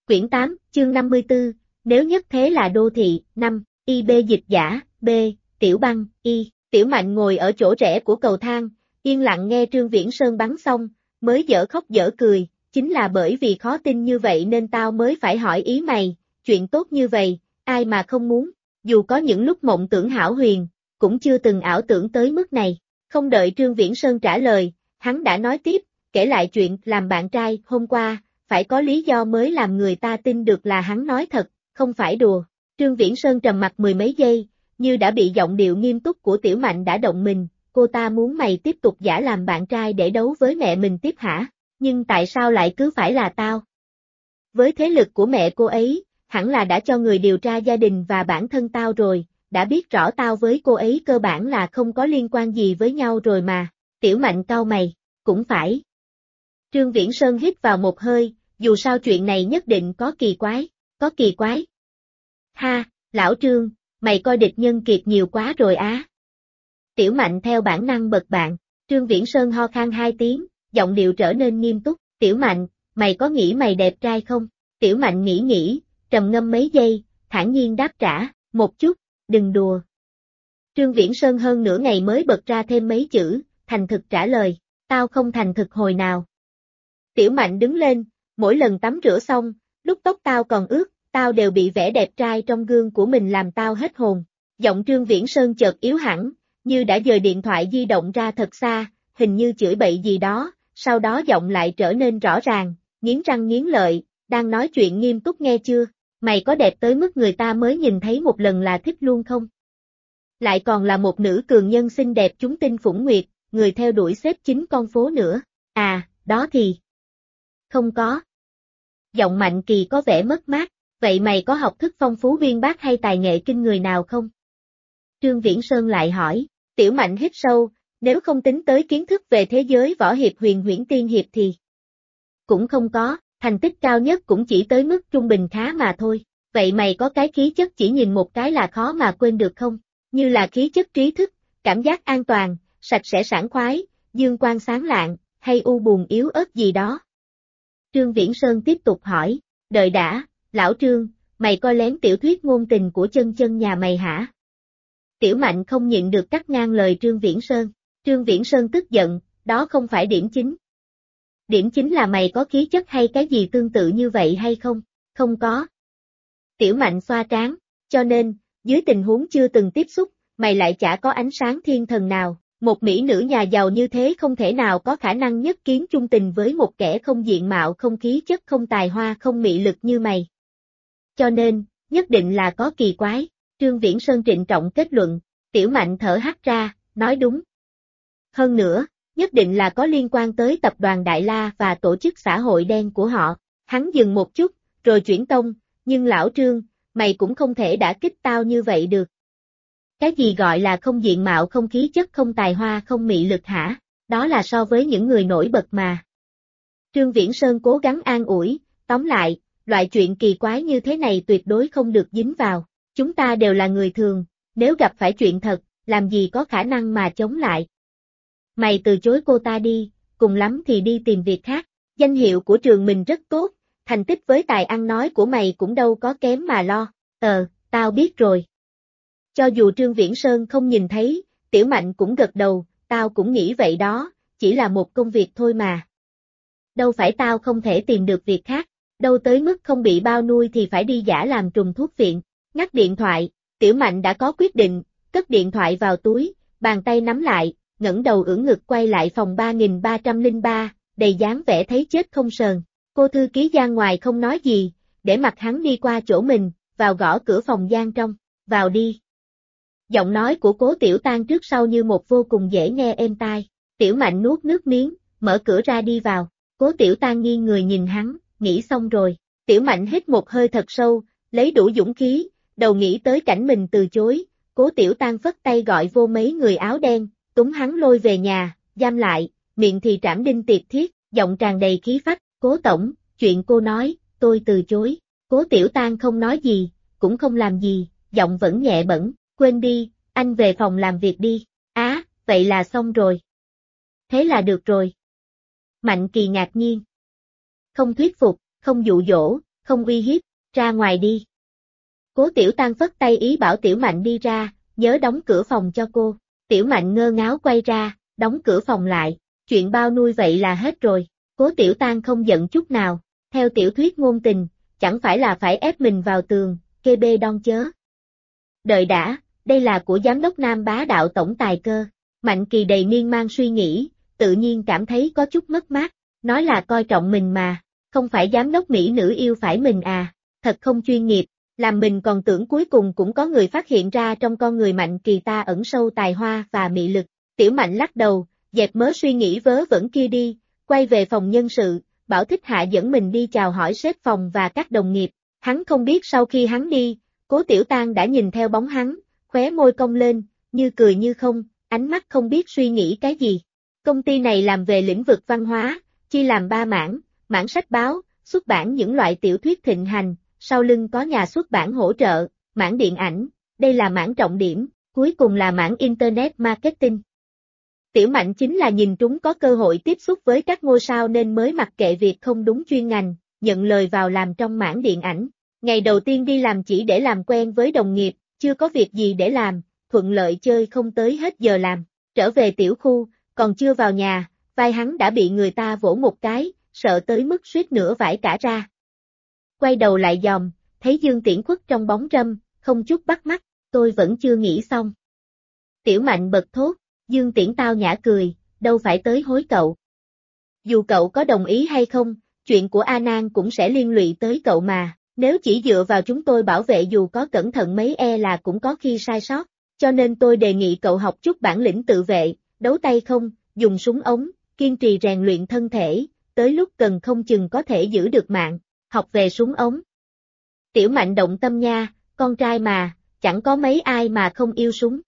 Quyển 8, chương 54, nếu nhất thế là đô thị, 5, IB dịch giả, B, Tiểu Băng, Y. Tiểu Mạnh ngồi ở chỗ rẽ của cầu thang, yên lặng nghe Trương Viễn Sơn bắn xong, mới dở khóc dở cười, chính là bởi vì khó tin như vậy nên tao mới phải hỏi ý mày, chuyện tốt như vậy, ai mà không muốn, dù có những lúc mộng tưởng hão huyền, cũng chưa từng ảo tưởng tới mức này. Không đợi Trương Viễn Sơn trả lời, hắn đã nói tiếp, kể lại chuyện làm bạn trai hôm qua, phải có lý do mới làm người ta tin được là hắn nói thật, không phải đùa. Trương Viễn Sơn trầm mặt mười mấy giây, như đã bị giọng điệu nghiêm túc của Tiểu Mạnh đã động mình, cô ta muốn mày tiếp tục giả làm bạn trai để đấu với mẹ mình tiếp hả? Nhưng tại sao lại cứ phải là tao? Với thế lực của mẹ cô ấy, hẳn là đã cho người điều tra gia đình và bản thân tao rồi, đã biết rõ tao với cô ấy cơ bản là không có liên quan gì với nhau rồi mà. Tiểu Mạnh cau mày, cũng phải. Trương Viễn Sơn hít vào một hơi, dù sao chuyện này nhất định có kỳ quái. Ha, lão Trương, mày coi địch nhân kiệt nhiều quá rồi á. Tiểu Mạnh theo bản năng bật bạn, Trương Viễn Sơn ho khan 2 tiếng, giọng điệu trở nên nghiêm túc, Tiểu Mạnh, mày có nghĩ mày đẹp trai không? Tiểu Mạnh nghĩ, trầm ngâm mấy giây, thản nhiên đáp trả, một chút, đừng đùa. Trương Viễn Sơn hơn nửa ngày mới bật ra thêm mấy chữ, thành thực trả lời, tao không thành thực hồi nào. Tiểu Mạnh đứng lên, mỗi lần tắm rửa xong, lúc tóc tao còn ướt, tao đều bị vẻ đẹp trai trong gương của mình làm tao hết hồn. Giọng Trương Viễn Sơn chợt yếu hẳn, như đã dời điện thoại di động ra thật xa, hình như chửi bậy gì đó, sau đó giọng lại trở nên rõ ràng, nghiến răng nghiến lợi, đang nói chuyện nghiêm túc nghe chưa, mày có đẹp tới mức người ta mới nhìn thấy một lần là thích luôn không? Lại còn là một nữ cường nhân xinh đẹp chúng tinh phủng nguyệt, người theo đuổi xếp chính con phố nữa, à, đó thì... Không có. Giọng Mạnh Kỳ có vẻ mất mát, vậy mày có học thức phong phú uyên bác hay tài nghệ kinh người nào không? Trương Viễn Sơn lại hỏi, Tiểu Mạnh hít sâu, nếu không tính tới kiến thức về thế giới võ hiệp huyền huyễn tiên hiệp thì cũng không có, thành tích cao nhất cũng chỉ tới mức trung bình khá mà thôi. Vậy mày có cái khí chất chỉ nhìn một cái là khó mà quên được không? Như là khí chất trí thức, cảm giác an toàn, sạch sẽ sảng khoái, dương quang sáng lạng, hay u buồn yếu ớt gì đó? Trương Viễn Sơn tiếp tục hỏi, đợi đã, lão Trương, mày coi lén tiểu thuyết ngôn tình của chân chân nhà mày hả? Tiểu Mạnh không nhịn được cắt ngang lời Trương Viễn Sơn. Trương Viễn Sơn tức giận, đó không phải điểm chính. Điểm chính là mày có khí chất hay cái gì tương tự như vậy hay không? Không có. Tiểu Mạnh xoa trán, cho nên, dưới tình huống chưa từng tiếp xúc, mày lại chả có ánh sáng thiên thần nào. Một mỹ nữ nhà giàu như thế không thể nào có khả năng nhất kiến chung tình với một kẻ không diện mạo không khí chất không tài hoa không mị lực như mày. Cho nên, nhất định là có kỳ quái. Trương Viễn Sơn trịnh trọng kết luận, Tiểu Mạnh thở hắt ra, nói đúng. Hơn nữa, nhất định là có liên quan tới tập đoàn Đại La và tổ chức xã hội đen của họ. Hắn dừng một chút, rồi chuyển tông, nhưng lão Trương, mày cũng không thể đả kích tao như vậy được. Cái gì gọi là không diện mạo không khí chất không tài hoa không mị lực hả? Đó là so với những người nổi bật mà. Trương Viễn Sơn cố gắng an ủi, tóm lại, loại chuyện kỳ quái như thế này tuyệt đối không được dính vào. Chúng ta đều là người thường, nếu gặp phải chuyện thật, làm gì có khả năng mà chống lại. Mày từ chối cô ta đi, cùng lắm thì đi tìm việc khác. Danh hiệu của trường mình rất tốt, thành tích với tài ăn nói của mày cũng đâu có kém mà lo. Tao biết rồi. Cho dù Trương Viễn Sơn không nhìn thấy, Tiểu Mạnh cũng gật đầu, tao cũng nghĩ vậy đó, chỉ là một công việc thôi mà. Đâu phải tao không thể tìm được việc khác, đâu tới mức không bị bao nuôi thì phải đi giả làm trùm thuốc viện. Ngắt điện thoại, Tiểu Mạnh đã có quyết định, cất điện thoại vào túi, bàn tay nắm lại, ngẩng đầu ưỡn ngực quay lại phòng 3303, đầy dáng vẻ thấy chết không sờn. Cô thư ký Giang ngoài không nói gì, để mặc hắn đi qua chỗ mình, vào gõ cửa phòng Giang trong, vào đi. Giọng nói của Cố Tiểu Tan trước sau như một vô cùng dễ nghe êm tai. Tiểu Mạnh nuốt nước miếng, mở cửa ra đi vào. Cố Tiểu Tan nghiêng người nhìn hắn, nghĩ xong rồi. Tiểu Mạnh hít một hơi thật sâu, lấy đủ dũng khí, đầu nghĩ tới cảnh mình từ chối. Cố Tiểu Tan phất tay gọi vô mấy người áo đen, túm hắn lôi về nhà, giam lại, miệng thì trảm đinh tiệp thiết, giọng tràn đầy khí phách. Cố tổng, chuyện cô nói, tôi từ chối. Cố Tiểu Tan không nói gì, cũng không làm gì, giọng vẫn nhẹ bẫng. Quên đi, anh về phòng làm việc đi. Á, vậy là xong rồi. Thế là được rồi. Mạnh Kỳ ngạc nhiên. Không thuyết phục, không dụ dỗ, không uy hiếp, ra ngoài đi. Cố Tiểu Tăng phất tay ý bảo Tiểu Mạnh đi ra, nhớ đóng cửa phòng cho cô. Tiểu Mạnh ngơ ngáo quay ra, đóng cửa phòng lại, chuyện bao nuôi vậy là hết rồi. Cố Tiểu Tăng không giận chút nào, theo tiểu thuyết ngôn tình, chẳng phải là phải ép mình vào tường, kê bê đon chớ. Đợi đã, đây là của giám đốc Nam Bá Đạo tổng tài cơ. Mạnh Kỳ đầy miên man suy nghĩ, tự nhiên cảm thấy có chút mất mát, nói là coi trọng mình mà, không phải giám đốc mỹ nữ yêu phải mình à, thật không chuyên nghiệp, làm mình còn tưởng cuối cùng cũng có người phát hiện ra trong con người Mạnh Kỳ ta ẩn sâu tài hoa và mị lực. Tiểu Mạnh lắc đầu, dẹp mớ suy nghĩ vớ vẩn kia đi, quay về phòng nhân sự, bảo Thích Hạ dẫn mình đi chào hỏi sếp phòng và các đồng nghiệp. Hắn không biết sau khi hắn đi, Cố Tiểu Tăng đã nhìn theo bóng hắn, khóe môi cong lên, như cười như không, ánh mắt không biết suy nghĩ cái gì. Công ty này làm về lĩnh vực văn hóa, chia làm 3 mảng, mảng sách báo, xuất bản những loại tiểu thuyết thịnh hành, sau lưng có nhà xuất bản hỗ trợ, mảng điện ảnh, đây là mảng trọng điểm, cuối cùng là mảng Internet Marketing. Tiểu Mạnh chính là nhìn trúng có cơ hội tiếp xúc với các ngôi sao nên mới mặc kệ việc không đúng chuyên ngành, nhận lời vào làm trong mảng điện ảnh. Ngày đầu tiên đi làm chỉ để làm quen với đồng nghiệp, chưa có việc gì để làm, thuận lợi chơi không tới hết giờ làm. Trở về tiểu khu, còn chưa vào nhà, vai hắn đã bị người ta vỗ một cái, sợ tới mức suýt nữa vãi cả ra. Quay đầu lại dòm, thấy Dương Tiễn khuất trong bóng râm, không chút bắt mắt, tôi vẫn chưa nghĩ xong. Tiểu Mạnh bật thốt, Dương Tiễn tao nhã cười, đâu phải tới hối cậu. Dù cậu có đồng ý hay không, chuyện của A Nan cũng sẽ liên lụy tới cậu mà, nếu chỉ dựa vào chúng tôi bảo vệ dù có cẩn thận mấy là cũng có khi sai sót, cho nên tôi đề nghị cậu học chút bản lĩnh tự vệ, đấu tay không, dùng súng ống, kiên trì rèn luyện thân thể, tới lúc cần không chừng có thể giữ được mạng, học về súng ống. Tiểu Mạnh động tâm nha, con trai mà, chẳng có mấy ai mà không yêu súng,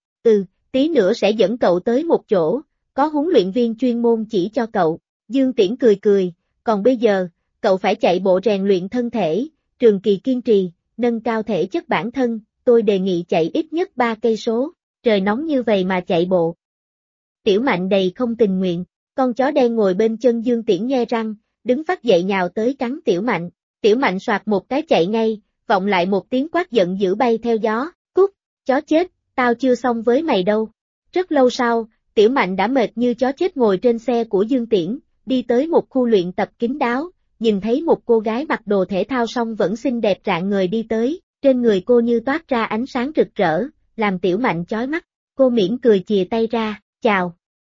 tí nữa sẽ dẫn cậu tới một chỗ, có huấn luyện viên chuyên môn chỉ cho cậu. Dương Tiễn cười cười, còn bây giờ, cậu phải chạy bộ rèn luyện thân thể, trường kỳ kiên trì, nâng cao thể chất bản thân, tôi đề nghị chạy ít nhất 3 cây số, trời nóng như vậy mà chạy bộ. Tiểu Mạnh đầy không tình nguyện, con chó đen ngồi bên chân Dương Tiễn nhe răng, đứng phát dậy nhào tới cắn Tiểu Mạnh. Tiểu Mạnh soạt một cái chạy ngay, vọng lại một tiếng quát giận dữ bay theo gió, cút, chó chết, tao chưa xong với mày đâu. Rất lâu sau, Tiểu Mạnh đã mệt như chó chết ngồi trên xe của Dương Tiễn, đi tới một khu luyện tập kín đáo, nhìn thấy một cô gái mặc đồ thể thao song vẫn xinh đẹp rạng ngời đi tới, trên người cô như toát ra ánh sáng rực rỡ, làm Tiểu Mạnh chói mắt, cô mỉm cười chìa tay ra, chào.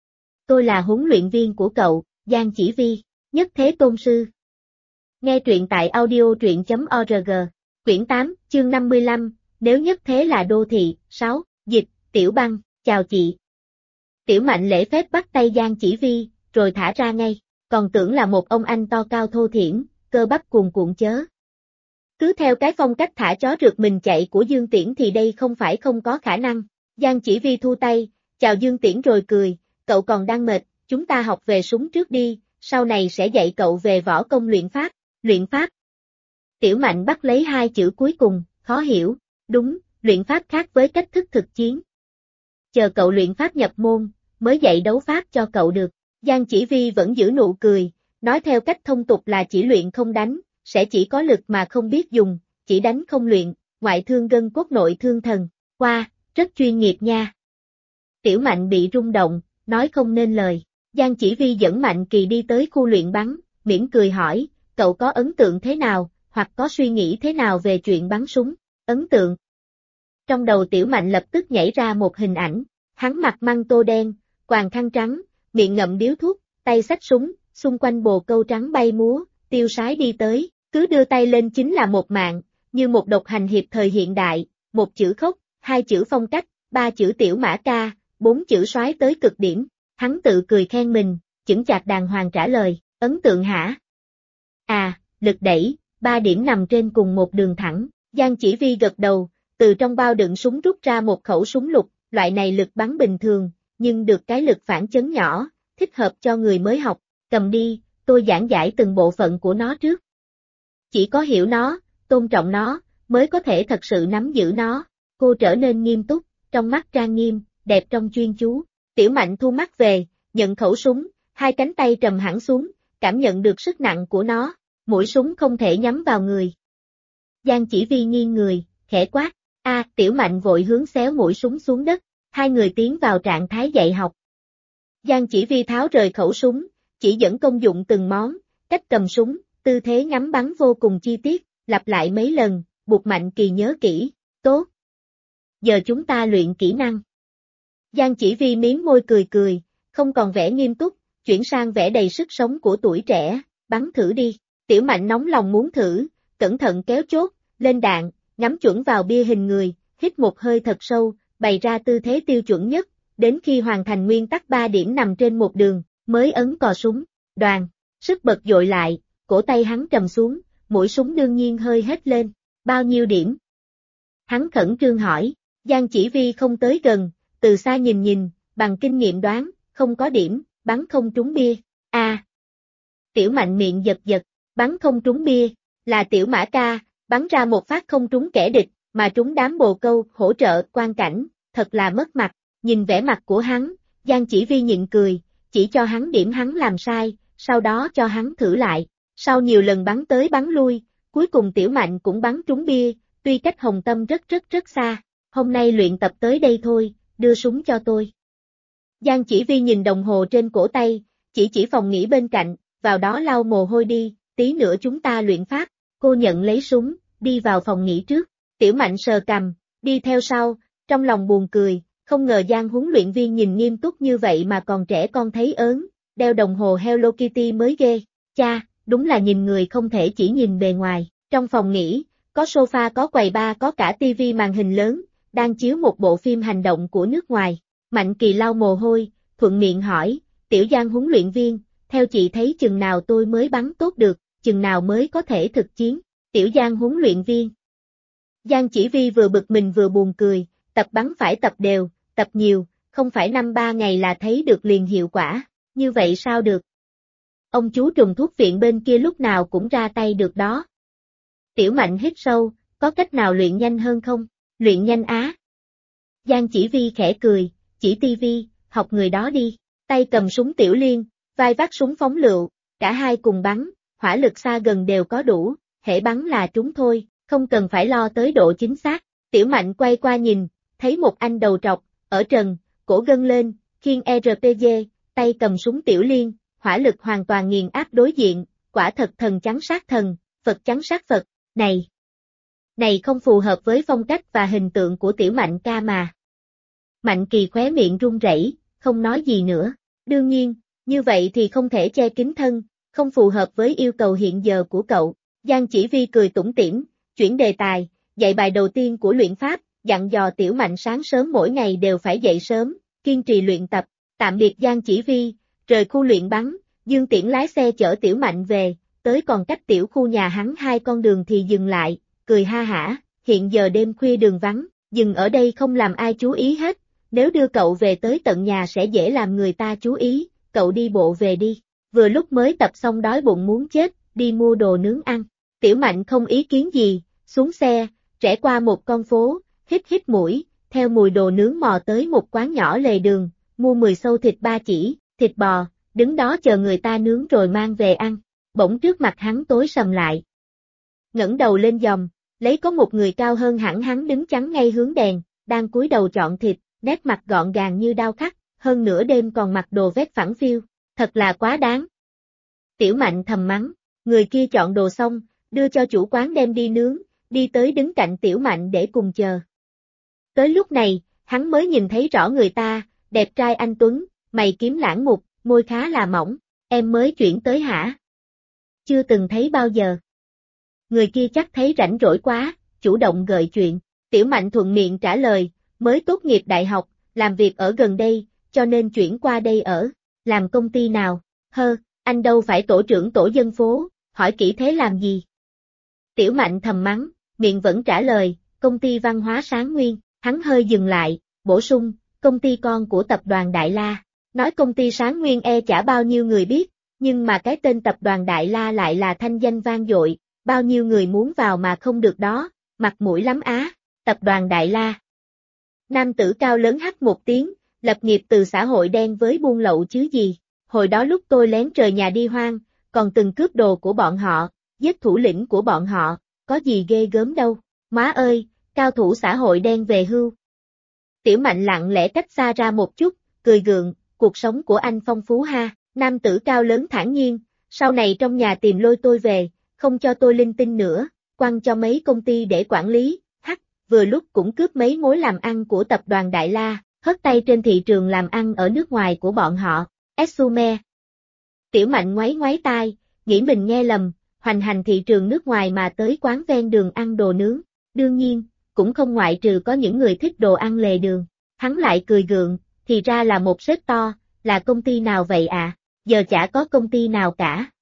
Tôi là huấn luyện viên của cậu, Giang Chỉ Vi, Nhất Thế Tôn Sư. Nghe truyện tại audio.org, quyển 8, chương 55, nếu nhất thế là đô thị, 6, dịch, Tiểu Băng, chào chị. Tiểu Mạnh lễ phép bắt tay Giang Chỉ Vi, rồi thả ra ngay, còn tưởng là một ông anh to cao thô thiển, cơ bắp cuồn cuộn chớ. Cứ theo cái phong cách thả chó rượt mình chạy của Dương Tiễn thì đây không phải không có khả năng. Giang Chỉ Vi thu tay, chào Dương Tiễn rồi cười, cậu còn đang mệt, chúng ta học về súng trước đi, sau này sẽ dạy cậu về võ công luyện pháp. Luyện pháp. Tiểu Mạnh bắt lấy 2 chữ cuối cùng, khó hiểu, đúng, luyện pháp khác với cách thức thực chiến. Chờ cậu luyện pháp nhập môn, mới dạy đấu pháp cho cậu được. Giang Chỉ Vi vẫn giữ nụ cười, nói theo cách thông tục là chỉ luyện không đánh, sẽ chỉ có lực mà không biết dùng, chỉ đánh không luyện, ngoại thương gân cốt nội thương thần, qua, rất chuyên nghiệp nha. Tiểu Mạnh bị rung động, nói không nên lời. Giang Chỉ Vi dẫn Mạnh Kỳ đi tới khu luyện bắn, mỉm cười hỏi, cậu có ấn tượng thế nào, hoặc có suy nghĩ thế nào về chuyện bắn súng? Ấn tượng. Trong đầu Tiểu Mạnh lập tức nhảy ra một hình ảnh, hắn mặc măng tô đen, quàng khăn trắng, miệng ngậm điếu thuốc, tay xách súng, xung quanh bồ câu trắng bay múa, tiêu sái đi tới, cứ đưa tay lên chính là một mạng, như một độc hành hiệp thời hiện đại, 1 chữ khốc, 2 chữ phong cách, 3 chữ tiểu mã ca, 4 chữ soái tới cực điểm. Hắn tự cười khen mình, chững chạc đàng hoàng trả lời, ấn tượng hả? À, lực đẩy, 3 điểm nằm trên cùng một đường thẳng. Giang Chỉ Vi gật đầu, từ trong bao đựng súng rút ra một khẩu súng lục, loại này lực bắn bình thường, nhưng được cái lực phản chấn nhỏ, thích hợp cho người mới học. Cầm đi, tôi giảng giải từng bộ phận của nó trước. Chỉ có hiểu nó, tôn trọng nó, mới có thể thật sự nắm giữ nó. Cô trở nên nghiêm túc, trong mắt trang nghiêm, đẹp trong chuyên chú. Tiểu Mạnh thu mắt về, nhận khẩu súng, 2 cánh tay trầm hẳn xuống, cảm nhận được sức nặng của nó. Mũi súng không thể nhắm vào người, Giang Chỉ Vi nghiêng người, khẽ quát, Tiểu Mạnh vội hướng xéo mũi súng xuống đất, hai người tiến vào trạng thái dạy học. Giang Chỉ Vi tháo rời khẩu súng, chỉ dẫn công dụng từng món, cách cầm súng, tư thế ngắm bắn vô cùng chi tiết, lặp lại mấy lần, buộc Mạnh Kỳ nhớ kỹ, tốt. Giờ chúng ta luyện kỹ năng. Giang Chỉ Vi miếm môi cười cười, không còn vẻ nghiêm túc, chuyển sang vẻ đầy sức sống của tuổi trẻ, bắn thử đi. Tiểu Mạnh nóng lòng muốn thử, cẩn thận kéo chốt, lên đạn, ngắm chuẩn vào bia hình người, hít một hơi thật sâu, bày ra tư thế tiêu chuẩn nhất, đến khi hoàn thành nguyên tắc 3 điểm nằm trên một đường, mới ấn cò súng, đoàn, sức bật dội lại, cổ tay hắn trầm xuống, mũi súng đương nhiên hơi hết lên, bao nhiêu điểm? Hắn khẩn trương hỏi, Giang Chỉ Vi không tới gần, từ xa nhìn nhìn, bằng kinh nghiệm đoán, không có điểm, bắn không trúng bia, Tiểu Mạnh miệng giật giật, bắn không trúng bia, là Tiểu Mã ca, bắn ra một phát không trúng kẻ địch, mà trúng đám bồ câu, hỗ trợ, quan cảnh, thật là mất mặt, nhìn vẻ mặt của hắn, Giang Chỉ Vi nhịn cười, chỉ cho hắn điểm hắn làm sai, sau đó cho hắn thử lại, sau nhiều lần bắn tới bắn lui, cuối cùng Tiểu Mạnh cũng bắn trúng bia, tuy cách Hồng Tâm rất xa, hôm nay luyện tập tới đây thôi, đưa súng cho tôi. Giang Chỉ Vi nhìn đồng hồ trên cổ tay, chỉ phòng nghỉ bên cạnh, vào đó lau mồ hôi đi, tí nữa chúng ta luyện pháp, cô nhận lấy súng, đi vào phòng nghỉ trước, Tiểu Mạnh sờ cằm, đi theo sau, trong lòng buồn cười, không ngờ Giang huấn luyện viên nhìn nghiêm túc như vậy mà còn trẻ con thấy ớn, đeo đồng hồ Hello Kitty mới ghê, cha, đúng là nhìn người không thể chỉ nhìn bề ngoài, trong phòng nghỉ, có sofa có quầy bar có cả tivi màn hình lớn, đang chiếu một bộ phim hành động của nước ngoài, Mạnh Kỳ lau mồ hôi, thuận miệng hỏi, Tiểu Giang huấn luyện viên, theo chị thấy chừng nào tôi mới bắn tốt được, chừng nào mới có thể thực chiến, Tiểu Giang huấn luyện viên. Giang Chỉ Vi vừa bực mình vừa buồn cười, tập bắn phải tập đều, tập nhiều, không phải 5-3 ngày là thấy được liền hiệu quả, như vậy sao được? Ông chú trùng thuốc viện bên kia lúc nào cũng ra tay được đó. Tiểu Mạnh hít sâu, có cách nào luyện nhanh hơn không? Luyện nhanh á. Giang Chỉ Vi khẽ cười, chỉ tivi, học người đó đi, tay cầm súng Tiểu Liên, vai vác súng phóng lựu, cả hai cùng bắn, hỏa lực xa gần đều có đủ, hễ bắn là trúng thôi, không cần phải lo tới độ chính xác. Tiểu Mạnh quay qua nhìn, thấy một anh đầu trọc, ở trần, cổ gân lên, khiêng RPG, tay cầm súng Tiểu Liên, hỏa lực hoàn toàn nghiền áp đối diện, quả thật thần chắn sát thần, Phật chắn sát Phật, này không phù hợp với phong cách và hình tượng của Tiểu Mạnh ca mà. Mạnh Kỳ khóe miệng run rẩy, không nói gì nữa, đương nhiên, như vậy thì không thể che kín thân, không phù hợp với yêu cầu hiện giờ của cậu. Giang Chỉ Vi cười tủm tỉm, chuyển đề tài, dạy bài đầu tiên của luyện pháp, dặn dò Tiểu Mạnh sáng sớm mỗi ngày đều phải dậy sớm, kiên trì luyện tập, tạm biệt Giang Chỉ Vi, rời khu luyện bắn, Dương Tiễn lái xe chở Tiểu Mạnh về, tới còn cách tiểu khu nhà hắn 2 con đường thì dừng lại, cười ha hả, hiện giờ đêm khuya đường vắng, dừng ở đây không làm ai chú ý hết, nếu đưa cậu về tới tận nhà sẽ dễ làm người ta chú ý, cậu đi bộ về đi, vừa lúc mới tập xong đói bụng muốn chết, đi mua đồ nướng ăn. Tiểu Mạnh không ý kiến gì, xuống xe, rẽ qua một con phố, hít mũi, theo mùi đồ nướng mò tới một quán nhỏ lề đường, mua 10 xâu thịt ba chỉ, thịt bò, đứng đó chờ người ta nướng rồi mang về ăn. Bỗng trước mặt hắn tối sầm lại. Ngẩng đầu lên dòm, lấy có một người cao hơn hẳn hắn đứng chắn ngay hướng đèn, đang cúi đầu chọn thịt, nét mặt gọn gàng như đao khắc, hơn nửa đêm còn mặc đồ vest phẳng phiu, thật là quá đáng. Tiểu Mạnh thầm mắng, người kia chọn đồ xong, đưa cho chủ quán đem đi nướng, đi tới đứng cạnh Tiểu Mạnh để cùng chờ. Tới lúc này, hắn mới nhìn thấy rõ người ta, đẹp trai anh tuấn, mày kiếm lãng mục, môi khá là mỏng, em mới chuyển tới hả? Chưa từng thấy bao giờ. Người kia chắc thấy rảnh rỗi quá, chủ động gợi chuyện, Tiểu Mạnh thuận miệng trả lời, mới tốt nghiệp đại học, làm việc ở gần đây, cho nên chuyển qua đây ở, làm công ty nào, anh đâu phải tổ trưởng tổ dân phố, hỏi kỹ thế làm gì? Tiểu Mạnh thầm mắng, miệng vẫn trả lời, công ty văn hóa Sáng Nguyên, hắn hơi dừng lại, bổ sung, công ty con của tập đoàn Đại La, nói công ty Sáng Nguyên chả bao nhiêu người biết, nhưng mà cái tên tập đoàn Đại La lại là thanh danh vang dội, bao nhiêu người muốn vào mà không được đó, mặt mũi lắm á, tập đoàn Đại La. Nam tử cao lớn hắt một tiếng, lập nghiệp từ xã hội đen với buôn lậu chứ gì, hồi đó lúc tôi lén rời nhà đi hoang, còn từng cướp đồ của bọn họ, giết thủ lĩnh của bọn họ, có gì ghê gớm đâu. Má ơi, cao thủ xã hội đen về hưu. Tiểu Mạnh lặng lẽ cách xa ra một chút, cười gượng, cuộc sống của anh phong phú ha. Nam tử cao lớn thản nhiên, sau này trong nhà tìm lôi tôi về, không cho tôi linh tinh nữa, quăng cho mấy công ty để quản lý, vừa lúc cũng cướp mấy mối làm ăn của tập đoàn Đại La, hất tay trên thị trường làm ăn ở nước ngoài của bọn họ. Exume. Tiểu Mạnh ngoáy ngoáy tai, nghĩ mình nghe lầm, hoành hành thị trường nước ngoài mà tới quán ven đường ăn đồ nướng. Đương nhiên, cũng không ngoại trừ có những người thích đồ ăn lề đường. Hắn lại cười gượng, thì ra là một sếp to, là công ty nào vậy à? Giờ chả có công ty nào cả.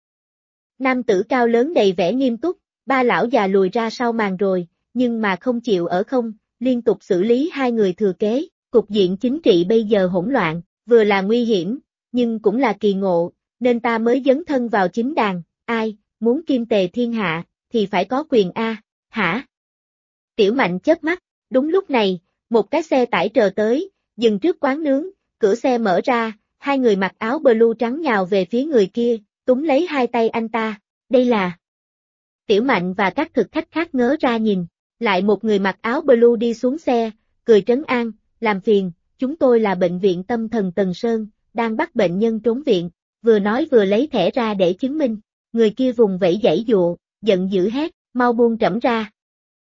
Nam tử cao lớn đầy vẻ nghiêm túc, ba lão già lùi ra sau màn rồi, nhưng mà không chịu ở không, liên tục xử lý hai người thừa kế. Cục diện chính trị bây giờ hỗn loạn, vừa là nguy hiểm, nhưng cũng là kỳ ngộ, nên ta mới dấn thân vào chính đàn. Ai, muốn kim tề thiên hạ, thì phải có quyền A, hả? Tiểu Mạnh chớp mắt, đúng lúc này, một cái xe tải chờ tới, dừng trước quán nướng, cửa xe mở ra, hai người mặc áo blue trắng nhào về phía người kia, túm lấy hai tay anh ta, đây là... Tiểu Mạnh và các thực khách khác ngớ ra nhìn, lại một người mặc áo blue đi xuống xe, cười trấn an, làm phiền, chúng tôi là bệnh viện tâm thần Tần Sơn, đang bắt bệnh nhân trốn viện, vừa nói vừa lấy thẻ ra để chứng minh, người kia vùng vẫy giãy giụa, giận dữ hét, mau buông trẫm ra.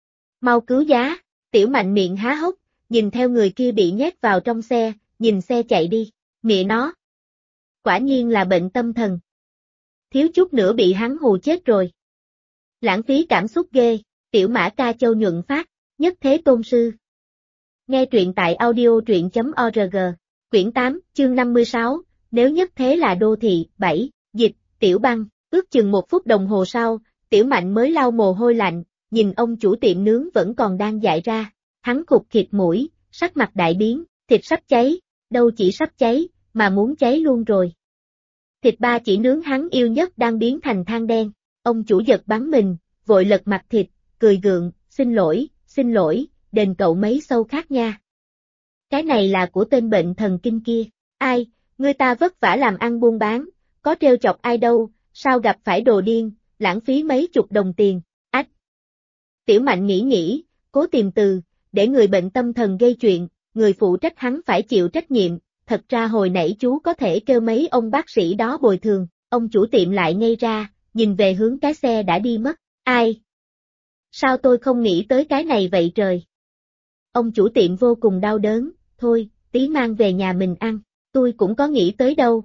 Mau cứu giá, Tiểu Mạnh miệng há hốc, nhìn theo người kia bị nhét vào trong xe, nhìn xe chạy đi, mẹ nó. Quả nhiên là bệnh tâm thần. Thiếu chút nữa bị hắn hù chết rồi. Lãng phí cảm xúc ghê, Tiểu Mã Ca Châu nhuận phát, nhất thế tôn sư. Nghe truyện tại audio truyện.org, quyển 8, chương 56, nếu nhất thế là đô thị, 7, dịch, Tiểu Băng, ước chừng 1 phút đồng hồ sau, Tiểu Mạnh mới lau mồ hôi lạnh, nhìn ông chủ tiệm nướng vẫn còn đang dại ra, hắn khụt khịt mũi, sắc mặt đại biến, thịt sắp cháy, đâu chỉ sắp cháy, mà muốn cháy luôn rồi. Thịt ba chỉ nướng hắn yêu nhất đang biến thành than đen, ông chủ giật bắn mình, vội lật mặt thịt, cười gượng, xin lỗi, đền cậu mấy xâu khác nha. Cái này là của tên bệnh thần kinh kia, ai, người ta vất vả làm ăn buôn bán, có trêu chọc ai đâu, sao gặp phải đồ điên, lãng phí mấy chục đồng tiền, ách. Tiểu Mạnh nghĩ, cố tìm từ, để người bệnh tâm thần gây chuyện, người phụ trách hắn phải chịu trách nhiệm, thật ra hồi nãy chú có thể kêu mấy ông bác sĩ đó bồi thường, ông chủ tiệm lại ngây ra, nhìn về hướng cái xe đã đi mất, ai? Sao tôi không nghĩ tới cái này vậy trời? Ông chủ tiệm vô cùng đau đớn, thôi, tí mang về nhà mình ăn, tôi cũng có nghĩ tới đâu.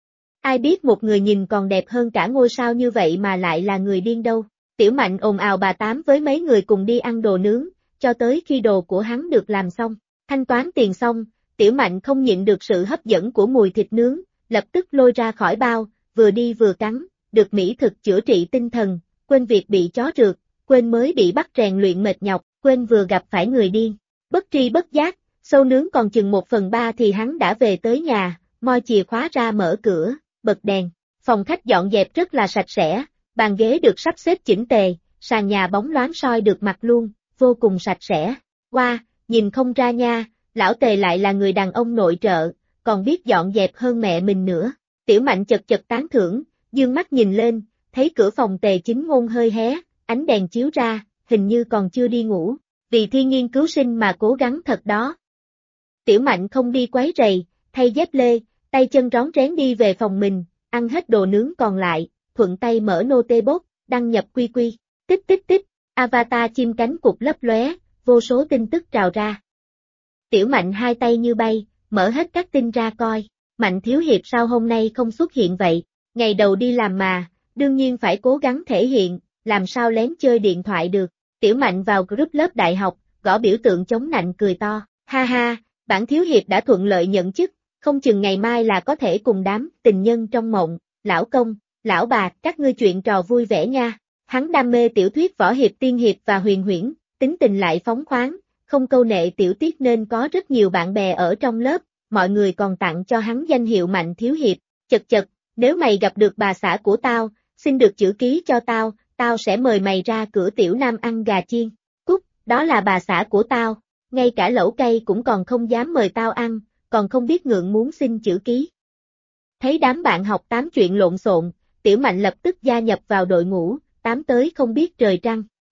Ai biết một người nhìn còn đẹp hơn cả ngôi sao như vậy mà lại là người điên đâu. Tiểu Mạnh ồn ào bà tám với mấy người cùng đi ăn đồ nướng, cho tới khi đồ của hắn được làm xong. Thanh toán tiền xong, Tiểu Mạnh không nhịn được sự hấp dẫn của mùi thịt nướng, lập tức lôi ra khỏi bao, vừa đi vừa cắn, được mỹ thực chữa trị tinh thần, quên việc bị chó rượt, quên mới bị bắt rèn luyện mệt nhọc, quên vừa gặp phải người điên. Bất tri bất giác, sâu nướng còn chừng 1/3 thì hắn đã về tới nhà, moi chìa khóa ra mở cửa, bật đèn. Phòng khách dọn dẹp rất là sạch sẽ, bàn ghế được sắp xếp chỉnh tề, sàn nhà bóng loáng soi được mặt luôn, vô cùng sạch sẽ. Wow, nhìn không ra nha, lão Tề lại là người đàn ông nội trợ, còn biết dọn dẹp hơn mẹ mình nữa. Tiểu Mạnh chật chật tán thưởng, dương mắt nhìn lên, thấy cửa phòng Tề Chính Ngôn hơi hé, ánh đèn chiếu ra, hình như còn chưa đi ngủ, vì thi nghiên cứu sinh mà cố gắng thật đó. Tiểu Mạnh không đi quấy rầy, thay dép lê, tay chân rón rén đi về phòng mình, ăn hết đồ nướng còn lại, thuận tay mở notebook, đăng nhập QQ, tích, avatar chim cánh cụt lấp lóe, vô số tin tức trào ra. Tiểu Mạnh hai tay như bay, mở hết các tin ra coi, Mạnh thiếu hiệp sao hôm nay không xuất hiện vậy, ngày đầu đi làm mà, đương nhiên phải cố gắng thể hiện, làm sao lén chơi điện thoại được. Tiểu Mạnh vào group lớp đại học, gõ biểu tượng chống nạnh cười to, ha ha, bản thiếu hiệp đã thuận lợi nhận chức, không chừng ngày mai là có thể cùng đám tình nhân trong mộng, lão công, lão bà, các ngươi chuyện trò vui vẻ nha. Hắn đam mê tiểu thuyết võ hiệp tiên hiệp và huyền huyễn, tính tình lại phóng khoáng, không câu nệ tiểu tiết nên có rất nhiều bạn bè ở trong lớp, mọi người còn tặng cho hắn danh hiệu Mạnh thiếu hiệp. Chật, nếu mày gặp được bà xã của tao, xin được chữ ký cho tao sẽ mời mày ra cửa Tiểu Nam ăn gà chiên. Cút, đó là bà xã của tao, ngay cả lẩu cay cũng còn không dám mời tao ăn, còn không biết ngượng muốn xin chữ ký. Thấy đám bạn học tám chuyện lộn xộn, Tiểu Mạnh lập tức gia nhập vào đội ngũ, tám tới không biết trời trăng.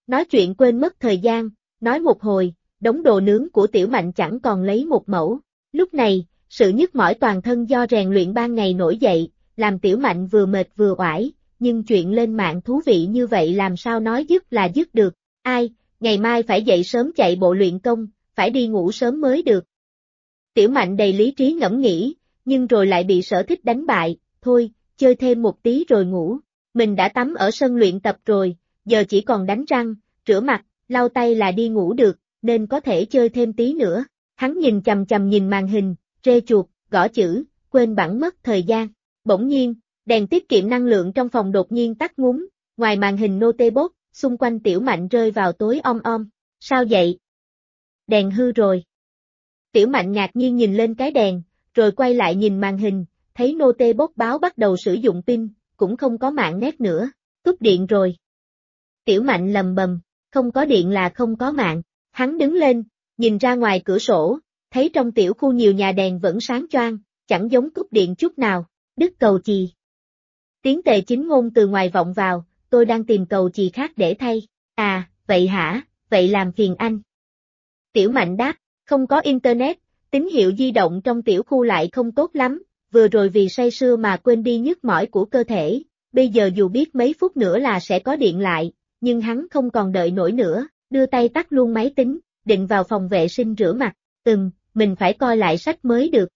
Nói chuyện quên mất thời gian, nói một hồi, đống đồ nướng của Tiểu Mạnh chẳng còn lấy một mẩu. Lúc này, sự nhức mỏi toàn thân do rèn luyện ban ngày nổi dậy, làm Tiểu Mạnh vừa mệt vừa oải, nhưng chuyện lên mạng thú vị như vậy làm sao nói dứt là dứt được. Ai, ngày mai phải dậy sớm chạy bộ luyện công, phải đi ngủ sớm mới được. Tiểu Mạnh đầy lý trí ngẫm nghĩ, nhưng rồi lại bị sở thích đánh bại, thôi, chơi thêm một tí rồi ngủ. Mình đã tắm ở sân luyện tập rồi, giờ chỉ còn đánh răng, rửa mặt, lau tay là đi ngủ được, nên có thể chơi thêm tí nữa. Hắn nhìn chằm chằm nhìn màn hình, rê chuột, gõ chữ, quên bẵng mất thời gian. Bỗng nhiên, đèn tiết kiệm năng lượng trong phòng đột nhiên tắt ngúm, ngoài màn hình notebook, xung quanh Tiểu Mạnh rơi vào tối om om. Sao vậy? Đèn hư rồi. Tiểu Mạnh ngạc nhiên nhìn lên cái đèn, rồi quay lại nhìn màn hình, thấy notebook báo bắt đầu sử dụng pin, cũng không có mạng net nữa, cúp điện rồi. Tiểu Mạnh lầm bầm, không có điện là không có mạng. Hắn đứng lên, nhìn ra ngoài cửa sổ, thấy trong tiểu khu nhiều nhà đèn vẫn sáng choang, chẳng giống cúp điện chút nào. Đứt cầu chì. Tiếng Tề Chính Ngôn từ ngoài vọng vào, tôi đang tìm cầu chì khác để thay. À, vậy hả, vậy làm phiền anh. Tiểu Mạnh đáp, không có internet, tín hiệu di động trong tiểu khu lại không tốt lắm, vừa rồi vì say sưa mà quên đi nhức mỏi của cơ thể, bây giờ dù biết mấy phút nữa là sẽ có điện lại, nhưng hắn không còn đợi nổi nữa, đưa tay tắt luôn máy tính, định vào phòng vệ sinh rửa mặt, mình phải coi lại sách mới được.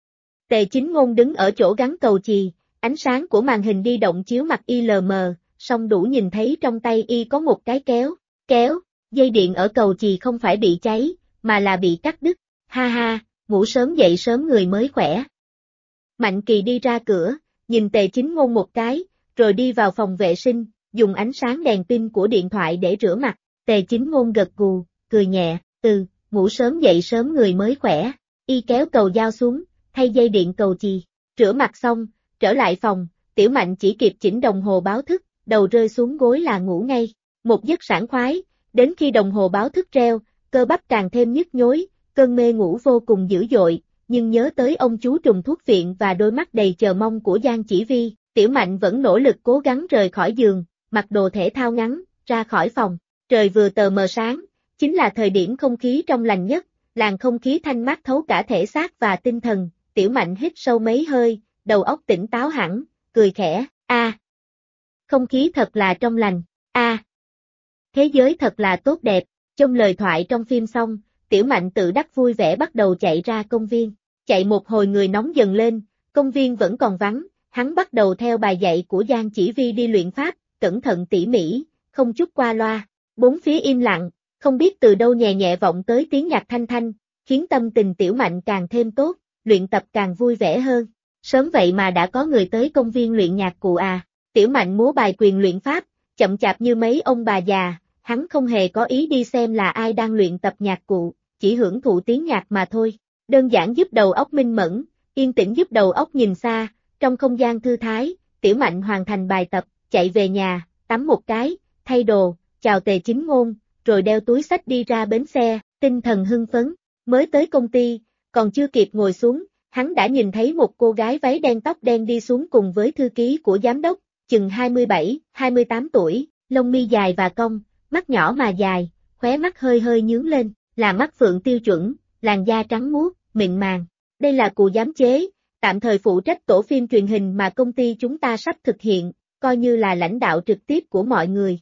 Tề Chính Ngôn đứng ở chỗ gắn cầu chì, ánh sáng của màn hình di động chiếu mặt y lờ mờ, song đủ nhìn thấy trong tay y có một cái kéo, dây điện ở cầu chì không phải bị cháy, mà là bị cắt đứt, ha ha, ngủ sớm dậy sớm người mới khỏe. Mạnh Kỳ đi ra cửa, nhìn Tề Chính Ngôn một cái, rồi đi vào phòng vệ sinh, dùng ánh sáng đèn pin của điện thoại để rửa mặt, Tề Chính Ngôn gật gù, cười nhẹ, ngủ sớm dậy sớm người mới khỏe, y kéo cầu dao xuống, thay dây điện cầu chì, rửa mặt xong, trở lại phòng, Tiểu Mạnh chỉ kịp chỉnh đồng hồ báo thức, đầu rơi xuống gối là ngủ ngay, một giấc sảng khoái, đến khi đồng hồ báo thức reo, cơ bắp càng thêm nhức nhối, cơn mê ngủ vô cùng dữ dội, nhưng nhớ tới ông chú trùng thuốc viện và đôi mắt đầy chờ mong của Giang Chỉ Vi, Tiểu Mạnh vẫn nỗ lực cố gắng rời khỏi giường, mặc đồ thể thao ngắn, ra khỏi phòng, trời vừa tờ mờ sáng, chính là thời điểm không khí trong lành nhất, làn không khí thanh mát thấu cả thể xác và tinh thần, Tiểu Mạnh hít sâu mấy hơi, đầu óc tỉnh táo hẳn, cười khẽ, không khí thật là trong lành, thế giới thật là tốt đẹp, trong lời thoại trong phim xong, Tiểu Mạnh tự đắc vui vẻ bắt đầu chạy ra công viên, chạy một hồi người nóng dần lên, công viên vẫn còn vắng, hắn bắt đầu theo bài dạy của Giang Chỉ Vi đi luyện pháp, cẩn thận tỉ mỉ, không chút qua loa, bốn phía im lặng, không biết từ đâu nhẹ nhẹ vọng tới tiếng nhạc thanh thanh, khiến tâm tình Tiểu Mạnh càng thêm tốt, luyện tập càng vui vẻ hơn. Sớm vậy mà đã có người tới công viên luyện nhạc cụ à, Tiểu Mạnh múa bài quyền luyện pháp, chậm chạp như mấy ông bà già, hắn không hề có ý đi xem là ai đang luyện tập nhạc cụ, chỉ hưởng thụ tiếng nhạc mà thôi. Đơn giản giúp đầu óc minh mẫn, yên tĩnh giúp đầu óc nhìn xa, trong không gian thư thái, Tiểu Mạnh hoàn thành bài tập, chạy về nhà, tắm một cái, thay đồ, chào Tề Chính Ngôn, rồi đeo túi xách đi ra bến xe, tinh thần hưng phấn, mới tới công ty, còn chưa kịp ngồi xuống, hắn đã nhìn thấy một cô gái váy đen tóc đen đi xuống cùng với thư ký của giám đốc, chừng 27, 28 tuổi, lông mi dài và cong, mắt nhỏ mà dài, khóe mắt hơi hơi nhướng lên, là mắt phượng tiêu chuẩn, làn da trắng muốt, mịn màng. Đây là cụ giám chế, tạm thời phụ trách tổ phim truyền hình mà công ty chúng ta sắp thực hiện, coi như là lãnh đạo trực tiếp của mọi người.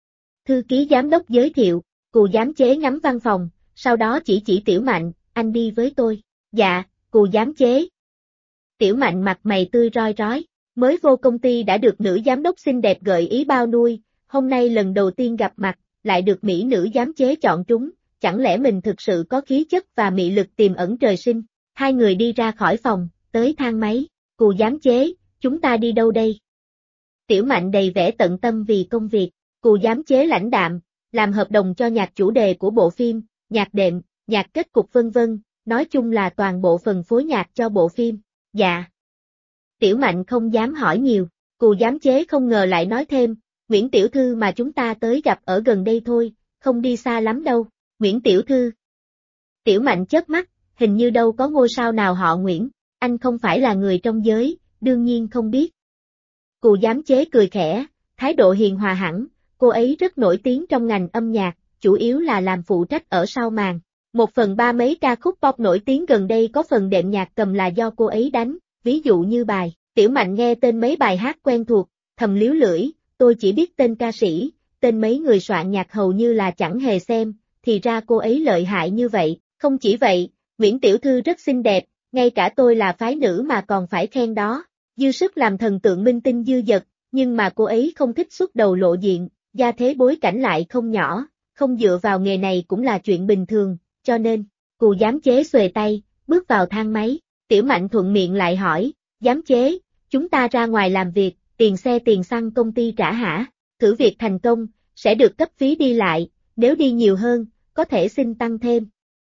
Thư ký giám đốc giới thiệu, cụ giám chế ngắm văn phòng, sau đó chỉ Tiểu Mạnh, anh đi với tôi. Dạ, cụ giám chế. Tiểu Mạnh mặt mày tươi roi rói, mới vô công ty đã được nữ giám đốc xinh đẹp gợi ý bao nuôi, hôm nay lần đầu tiên gặp mặt, lại được mỹ nữ giám chế chọn trúng, chẳng lẽ mình thực sự có khí chất và mị lực tiềm ẩn trời sinh. Hai người đi ra khỏi phòng, tới thang máy, cụ giám chế, chúng ta đi đâu đây? Tiểu Mạnh đầy vẻ tận tâm vì công việc, cụ giám chế lãnh đạm, làm hợp đồng cho nhạc chủ đề của bộ phim, nhạc đệm, nhạc kết cục vân vân, nói chung là toàn bộ phần phối nhạc cho bộ phim. Dạ. Tiểu Mạnh không dám hỏi nhiều, cụ giám chế không ngờ lại nói thêm, Nguyễn Tiểu Thư mà chúng ta tới gặp ở gần đây thôi, không đi xa lắm đâu, Nguyễn Tiểu Thư. Tiểu Mạnh chớp mắt, hình như đâu có ngôi sao nào họ Nguyễn, anh không phải là người trong giới, đương nhiên không biết. Cụ giám chế cười khẽ, thái độ hiền hòa hẳn, cô ấy rất nổi tiếng trong ngành âm nhạc, chủ yếu là làm phụ trách ở sau màn. 1/3 mấy ca khúc pop nổi tiếng gần đây có phần đệm nhạc cầm là do cô ấy đánh, ví dụ như bài Tiểu Mạnh nghe tên mấy bài hát quen thuộc, thầm líu lưỡi, tôi chỉ biết tên ca sĩ, tên mấy người soạn nhạc hầu như là chẳng hề xem, thì ra cô ấy lợi hại như vậy. Không chỉ vậy, Nguyễn Tiểu Thư rất xinh đẹp, ngay cả tôi là phái nữ mà còn phải khen đó. Dư sức làm thần tượng minh tinh dư dật, nhưng mà cô ấy không thích xuất đầu lộ diện, gia thế bối cảnh lại không nhỏ, không dựa vào nghề này cũng là chuyện bình thường, cho nên, Cù giám chế xuề tay, bước vào thang máy, Tiểu Mạnh thuận miệng lại hỏi, giám chế, chúng ta ra ngoài làm việc, tiền xe tiền xăng công ty trả hả? Thử việc thành công, sẽ được cấp phí đi lại, nếu đi nhiều hơn, có thể xin tăng thêm.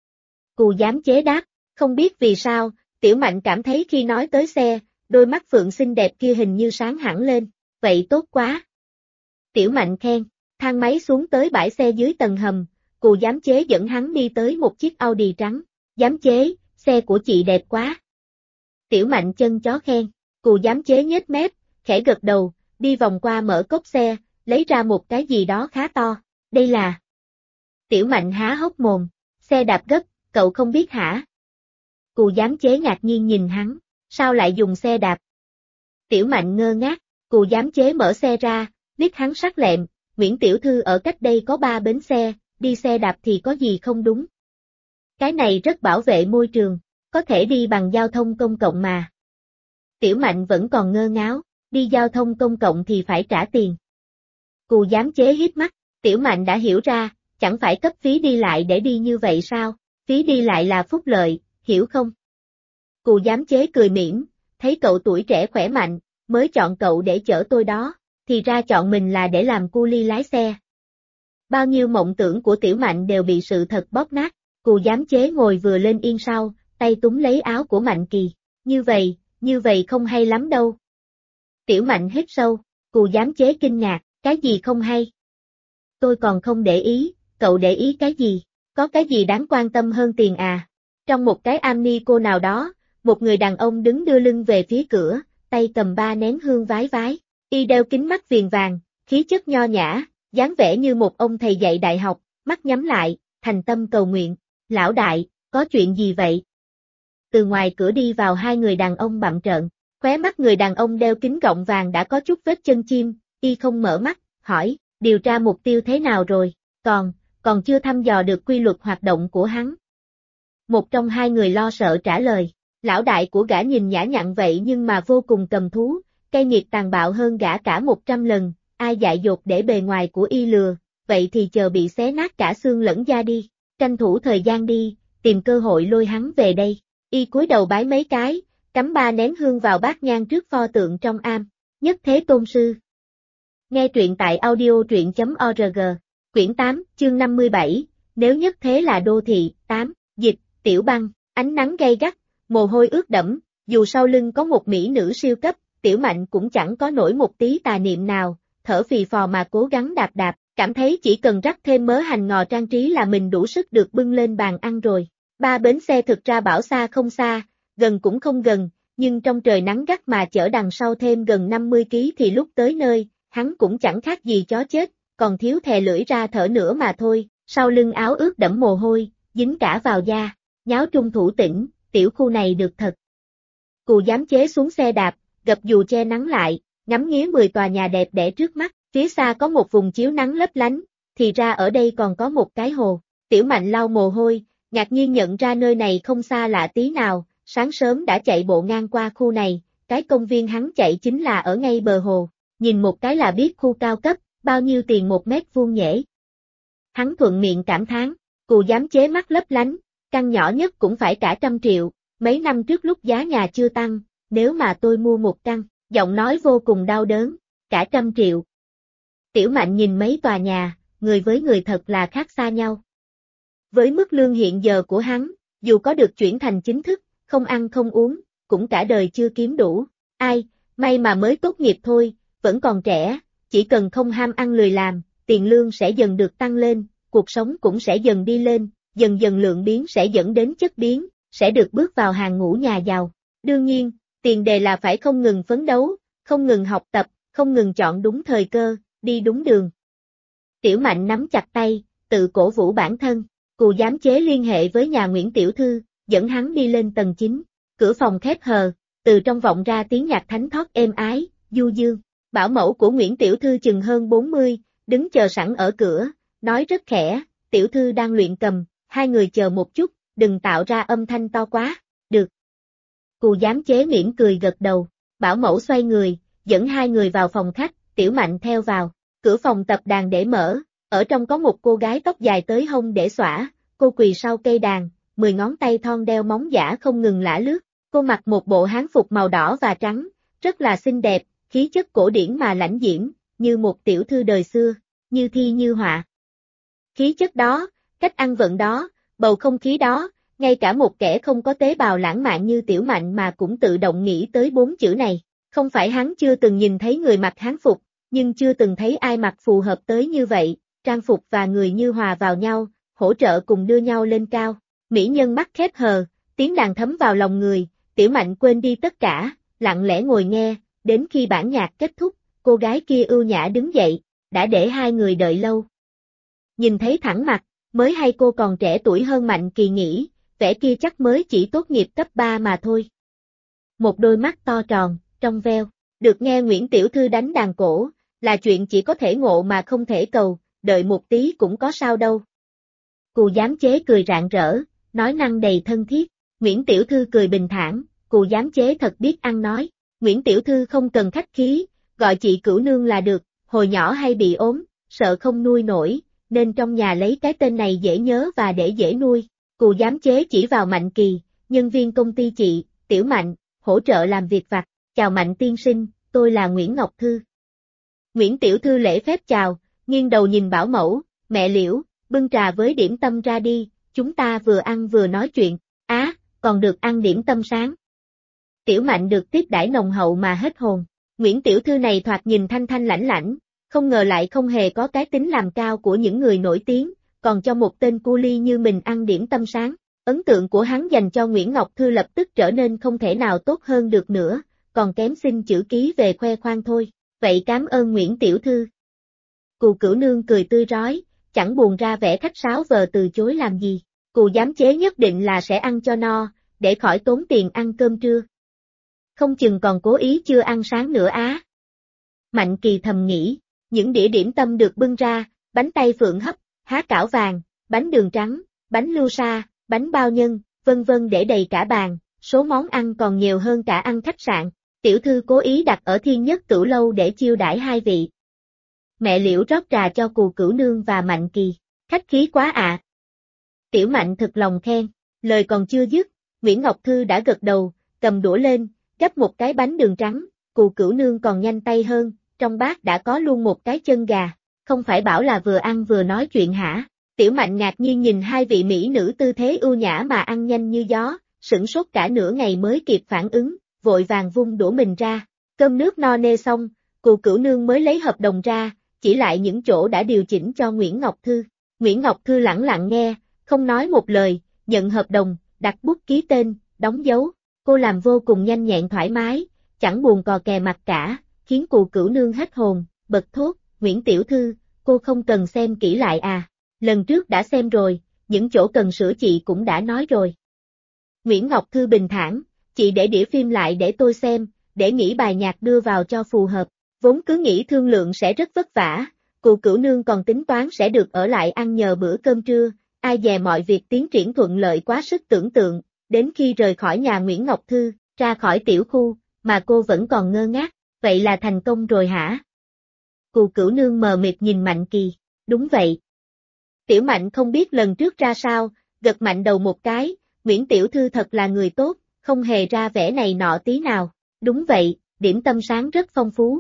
Cù giám chế đáp, không biết vì sao, Tiểu Mạnh cảm thấy khi nói tới xe, đôi mắt phượng xinh đẹp kia hình như sáng hẳn lên, vậy tốt quá. Tiểu Mạnh khen, thang máy xuống tới bãi xe dưới tầng hầm, Cù giám chế dẫn hắn đi tới một chiếc Audi trắng, giám chế, xe của chị đẹp quá. Tiểu Mạnh chân chó khen, Cù giám chế nhếch mép, khẽ gật đầu, đi vòng qua mở cốp xe, lấy ra một cái gì đó khá to, đây là. Tiểu Mạnh há hốc mồm, xe đạp gấp, cậu không biết hả? Cù giám chế ngạc nhiên nhìn hắn, sao lại dùng xe đạp? Tiểu Mạnh ngơ ngác, Cù giám chế mở xe ra, liếc hắn sắc lẹm, Nguyễn Tiểu Thư ở cách đây có 3 bến xe, đi xe đạp thì có gì không đúng? Cái này rất bảo vệ môi trường, có thể đi bằng giao thông công cộng mà. Tiểu Mạnh vẫn còn ngơ ngáo, đi giao thông công cộng thì phải trả tiền. Cù giám chế hít mắt, Tiểu Mạnh đã hiểu ra, chẳng phải cấp phí đi lại để đi như vậy sao, phí đi lại là phúc lợi, hiểu không? Cù giám chế cười mỉm, thấy cậu tuổi trẻ khỏe mạnh, mới chọn cậu để chở tôi đó, thì ra chọn mình là để làm cu li lái xe. Bao nhiêu mộng tưởng của Tiểu Mạnh đều bị sự thật bóp nát, Cù giám chế ngồi vừa lên yên sau, tay túm lấy áo của Mạnh Kỳ, như vậy không hay lắm đâu. Tiểu Mạnh hít sâu, Cù giám chế kinh ngạc, cái gì không hay? Tôi còn không để ý, cậu để ý cái gì? Có cái gì đáng quan tâm hơn tiền à? Trong một cái am cô nào đó, một người đàn ông đứng đưa lưng về phía cửa, tay cầm 3 nén hương vái vái, y đeo kính mắt viền vàng, khí chất nho nhã, dáng vẻ như một ông thầy dạy đại học, mắt nhắm lại, thành tâm cầu nguyện, lão đại, có chuyện gì vậy? Từ ngoài cửa đi vào 2 người đàn ông bặm trợn, khóe mắt người đàn ông đeo kính gọng vàng đã có chút vết chân chim, y không mở mắt, hỏi, điều tra mục tiêu thế nào rồi, còn chưa thăm dò được quy luật hoạt động của hắn. Một trong 2 người lo sợ trả lời, lão đại của gã nhìn nhã nhặn vậy nhưng mà vô cùng cầm thú, cay nghiệt tàn bạo hơn gã cả 100 lần, ai dại dột để bề ngoài của y lừa, vậy thì chờ bị xé nát cả xương lẫn da đi, tranh thủ thời gian đi, tìm cơ hội lôi hắn về đây. Y cúi đầu bái mấy cái, cắm 3 nén hương vào bát nhang trước pho tượng trong am, Nhất Thế Tôn Sư. Nghe truyện tại audio.org, quyển 8, chương 57, nếu nhất thế là đô thị, 8, dịch, Tiểu Băng, ánh nắng gay gắt, mồ hôi ướt đẫm, dù sau lưng có một mỹ nữ siêu cấp, Tiểu Mạnh cũng chẳng có nổi một tí tà niệm nào, thở phì phò mà cố gắng đạp, cảm thấy chỉ cần rắc thêm mớ hành ngò trang trí là mình đủ sức được bưng lên bàn ăn rồi. 3 bến xe thực ra bảo xa không xa, gần cũng không gần, nhưng trong trời nắng gắt mà chở đằng sau thêm gần 50 kg thì lúc tới nơi, hắn cũng chẳng khác gì chó chết, còn thiếu thè lưỡi ra thở nữa mà thôi, sau lưng áo ướt đẫm mồ hôi, dính cả vào da, nháo trung thủ tỉnh, tiểu khu này được thật. Cù giám chế xuống xe đạp, gập dù che nắng lại, ngắm nghía 10 tòa nhà đẹp đẽ trước mắt, phía xa có một vùng chiếu nắng lấp lánh, thì ra ở đây còn có một cái hồ. Tiểu Mạnh lau mồ hôi, ngạc nhiên nhận ra nơi này không xa lạ tí nào, sáng sớm đã chạy bộ ngang qua khu này, cái công viên hắn chạy chính là ở ngay bờ hồ, nhìn một cái là biết khu cao cấp, bao nhiêu tiền 1 mét vuông nhễ. Hắn thuận miệng cảm thán, Cù giám chế mắt lấp lánh, căn nhỏ nhất cũng phải cả 100 triệu, mấy năm trước lúc giá nhà chưa tăng, nếu mà tôi mua một căn, giọng nói vô cùng đau đớn, cả 100 triệu. Tiểu Mạnh nhìn mấy tòa nhà, người với người thật là khác xa nhau. Với mức lương hiện giờ của hắn, dù có được chuyển thành chính thức, không ăn không uống, cũng cả đời chưa kiếm đủ. Ai, may mà mới tốt nghiệp thôi, vẫn còn trẻ, chỉ cần không ham ăn lười làm, tiền lương sẽ dần được tăng lên, cuộc sống cũng sẽ dần đi lên, dần dần lượng biến sẽ dẫn đến chất biến, sẽ được bước vào hàng ngũ nhà giàu. Đương nhiên, tiền đề là phải không ngừng phấn đấu, không ngừng học tập, không ngừng chọn đúng thời cơ, đi đúng đường. Tiểu Mạnh nắm chặt tay, tự cổ vũ bản thân. Cù giám chế liên hệ với nhà Nguyễn tiểu thư, dẫn hắn đi lên tầng 9. Cửa phòng khép hờ, từ trong vọng ra tiếng nhạc thánh thót êm ái, du dương. Bảo mẫu của Nguyễn tiểu thư chừng hơn 40, đứng chờ sẵn ở cửa, nói rất khẽ, tiểu thư đang luyện cầm, hai người chờ một chút, đừng tạo ra âm thanh to quá. Được. Cù giám chế mỉm cười gật đầu. Bảo mẫu xoay người, dẫn hai người vào phòng khách, Tiểu Mạnh theo vào. Cửa phòng tập đàn để mở, ở trong có một cô gái tóc dài tới hông để xõa, cô quỳ sau cây đàn, 10 ngón tay thon đeo móng giả không ngừng lả lướt. Cô mặc một bộ hán phục màu đỏ và trắng, rất là xinh đẹp, khí chất cổ điển mà lãnh diễm, như một tiểu thư đời xưa, như thi như họa. Khí chất đó, cách ăn vận đó, bầu không khí đó, ngay cả một kẻ không có tế bào lãng mạn như Tiểu Mạnh mà cũng tự động nghĩ tới 4 chữ này. Không phải hắn chưa từng nhìn thấy người mặc hán phục, nhưng chưa từng thấy ai mặc phù hợp tới như vậy, trang phục và người như hòa vào nhau, hỗ trợ cùng đưa nhau lên cao. Mỹ nhân mắt khép hờ, tiếng đàn thấm vào lòng người, Tiểu Mạnh quên đi tất cả, lặng lẽ ngồi nghe, đến khi bản nhạc kết thúc, cô gái kia ưu nhã đứng dậy, đã để hai người đợi lâu. Nhìn thấy thẳng mặt, mới hay cô còn trẻ tuổi hơn Mạnh Kỳ nghĩ, vẻ kia chắc mới chỉ tốt nghiệp cấp 3 mà thôi. Một đôi mắt to tròn, trong veo, được nghe Nguyễn tiểu thư đánh đàn cổ, là chuyện chỉ có thể ngộ mà không thể cầu, đợi một tí cũng có sao đâu. Cù giám chế cười rạng rỡ, nói năng đầy thân thiết, Nguyễn tiểu thư cười bình thản, Cù giám chế thật biết ăn nói, Nguyễn tiểu thư không cần khách khí, gọi chị Cửu nương là được, hồi nhỏ hay bị ốm, sợ không nuôi nổi, nên trong nhà lấy cái tên này dễ nhớ và để dễ nuôi. Cù giám chế chỉ vào Mạnh Kỳ, nhân viên công ty chị, Tiểu Mạnh, hỗ trợ làm việc vặt, chào Mạnh tiên sinh, tôi là Nguyễn Ngọc Thư. Nguyễn tiểu thư lễ phép chào, nghiêng đầu nhìn bảo mẫu, mẹ Liễu, bưng trà với điểm tâm ra đi, chúng ta vừa ăn vừa nói chuyện, còn được ăn điểm tâm sáng. Tiểu Mạnh được tiếp đãi nồng hậu mà hết hồn, Nguyễn tiểu thư này thoạt nhìn thanh thanh lãnh lãnh, không ngờ lại không hề có cái tính làm cao của những người nổi tiếng, còn cho một tên cu li như mình ăn điểm tâm sáng. Ấn tượng của hắn dành cho Nguyễn Ngọc Thư lập tức trở nên không thể nào tốt hơn được nữa, còn kém xin chữ ký về khoe khoang thôi. Vậy cảm ơn Nguyễn tiểu thư. Cù Cửu nương cười tươi rói, chẳng buồn ra vẻ khách sáo vờ từ chối làm gì. Cù giám chế nhất định là sẽ ăn cho no, để khỏi tốn tiền ăn cơm trưa. Không chừng còn cố ý chưa ăn sáng nữa á. Mạnh Kỳ thầm nghĩ, những đĩa điểm tâm được bưng ra, bánh tay phượng hấp, há cảo vàng, bánh đường trắng, bánh lưu sa, bánh bao nhân, vân vân để đầy cả bàn, số món ăn còn nhiều hơn cả ăn khách sạn. Tiểu thư cố ý đặt ở Thiên Nhất Cửu lâu để chiêu đãi hai vị. Mẹ Liễu rót trà cho Cù Cửu nương và Mạnh Kỳ, khách khí quá ạ. Tiểu Mạnh thực lòng khen, lời còn chưa dứt, Nguyễn Ngọc Thư đã gật đầu, cầm đũa lên, gắp một cái bánh đường trắng, Cù Cửu nương còn nhanh tay hơn, trong bát đã có luôn một cái chân gà, không phải bảo là vừa ăn vừa nói chuyện hả? Tiểu Mạnh ngạc nhiên nhìn hai vị mỹ nữ tư thế ưu nhã mà ăn nhanh như gió, sửng sốt cả nửa ngày mới kịp phản ứng, vội vàng vung đũa mình ra. Cơm nước no nê xong, Cù Cửu nương mới lấy hợp đồng ra, chỉ lại những chỗ đã điều chỉnh cho Nguyễn Ngọc Thư. Nguyễn Ngọc Thư lẳng lặng nghe, không nói một lời, nhận hợp đồng, đặt bút ký tên, đóng dấu. Cô làm vô cùng nhanh nhẹn thoải mái, chẳng buồn cò kè mặt cả, khiến Cù Cửu nương hết hồn, bật thốt, Nguyễn tiểu thư, cô không cần xem kỹ lại à? Lần trước đã xem rồi, những chỗ cần sửa chị cũng đã nói rồi. Nguyễn Ngọc Thư bình thản, chị để đĩa phim lại để tôi xem, để nghĩ bài nhạc đưa vào cho phù hợp. Vốn cứ nghĩ thương lượng sẽ rất vất vả, Cù Cửu nương còn tính toán sẽ được ở lại ăn nhờ bữa cơm trưa, ai dè mọi việc tiến triển thuận lợi quá sức tưởng tượng, đến khi rời khỏi nhà Nguyễn Ngọc Thư, ra khỏi tiểu khu, mà cô vẫn còn ngơ ngác, vậy là thành công rồi hả? Cù Cửu nương mờ mịt nhìn Mạnh Kỳ, đúng vậy. Tiểu Mạnh không biết lần trước ra sao, gật mạnh đầu một cái, Nguyễn tiểu thư thật là người tốt, không hề ra vẻ này nọ tí nào, đúng vậy, điểm tâm sáng rất phong phú.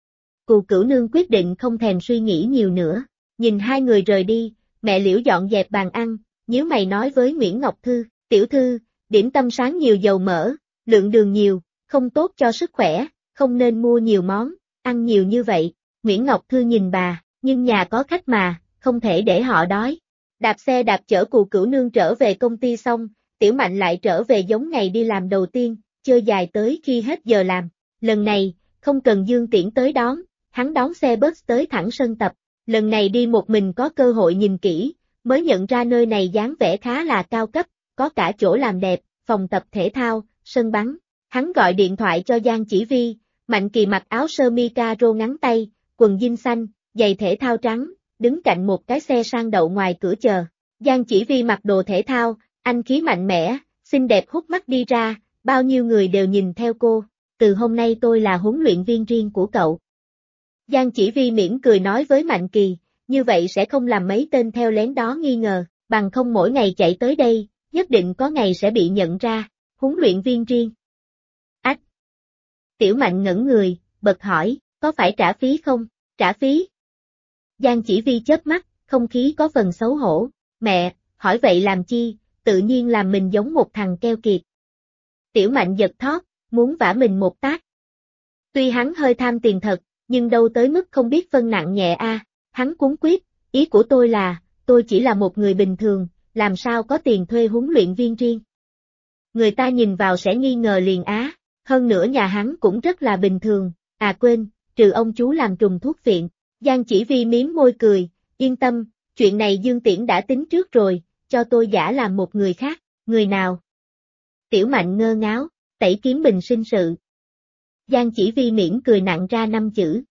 Cù Cửu nương quyết định không thèm suy nghĩ nhiều nữa, nhìn hai người rời đi, mẹ Liễu dọn dẹp bàn ăn, nhíu mày nói với Nguyễn Ngọc Thư, tiểu thư, điểm tâm sáng nhiều dầu mỡ, lượng đường nhiều, không tốt cho sức khỏe, không nên mua nhiều món, ăn nhiều như vậy. Nguyễn Ngọc Thư nhìn bà, nhưng nhà có khách mà, không thể để họ đói. Đạp xe đạp chở Cù Cửu nương trở về công ty xong, Tiểu Mạnh lại trở về giống ngày đi làm đầu tiên, chơi dài tới khi hết giờ làm. Lần này, không cần Dương Tiễn tới đón, hắn đón xe bus tới thẳng sân tập. lần này đi một mình có cơ hội nhìn kỹ, mới nhận ra nơi này dáng vẻ khá là cao cấp, có cả chỗ làm đẹp, phòng tập thể thao, sân bắn. Hắn gọi điện thoại cho Giang Chỉ Vi, Mạnh Kỳ mặc áo sơ mi caro ngắn tay, quần jean xanh, giày thể thao trắng, đứng cạnh một cái xe sang đậu ngoài cửa chờ. Giang Chỉ Vi mặc đồ thể thao, anh khí mạnh mẽ, xinh đẹp hút mắt đi ra, bao nhiêu người đều nhìn theo cô. Từ hôm nay tôi là huấn luyện viên riêng của cậu. Giang Chỉ Vi mỉm cười nói với Mạnh Kỳ, như vậy sẽ không làm mấy tên theo lén đó nghi ngờ, bằng không mỗi ngày chạy tới đây, nhất định có ngày sẽ bị nhận ra, huấn luyện viên riêng. Ách! Tiểu Mạnh ngẩn người, bật hỏi, có phải trả phí không? Trả phí? Giang Chỉ Vi chớp mắt, không khí có phần xấu hổ, mẹ, hỏi vậy làm chi, tự nhiên làm mình giống một thằng keo kiệt. Tiểu Mạnh giật thót, muốn vả mình một tát. Tuy hắn hơi tham tiền thật, nhưng đâu tới mức không biết phân nặng nhẹ a. Hắn cuống quýt, ý của tôi là, tôi chỉ là một người bình thường, làm sao có tiền thuê huấn luyện viên riêng. Người ta nhìn vào sẽ nghi ngờ liền á, hơn nữa nhà hắn cũng rất là bình thường, à quên, trừ ông chú làm trùng thuốc viện. Giang Chỉ Vi mím môi cười, yên tâm, chuyện này Dương Tiễn đã tính trước rồi, cho tôi giả làm một người khác, người nào? Tiểu Mạnh ngơ ngáo, Tẩy Kiếm Bình sinh sự. Giang Chỉ Vi miễn cười nặng ra 5 chữ,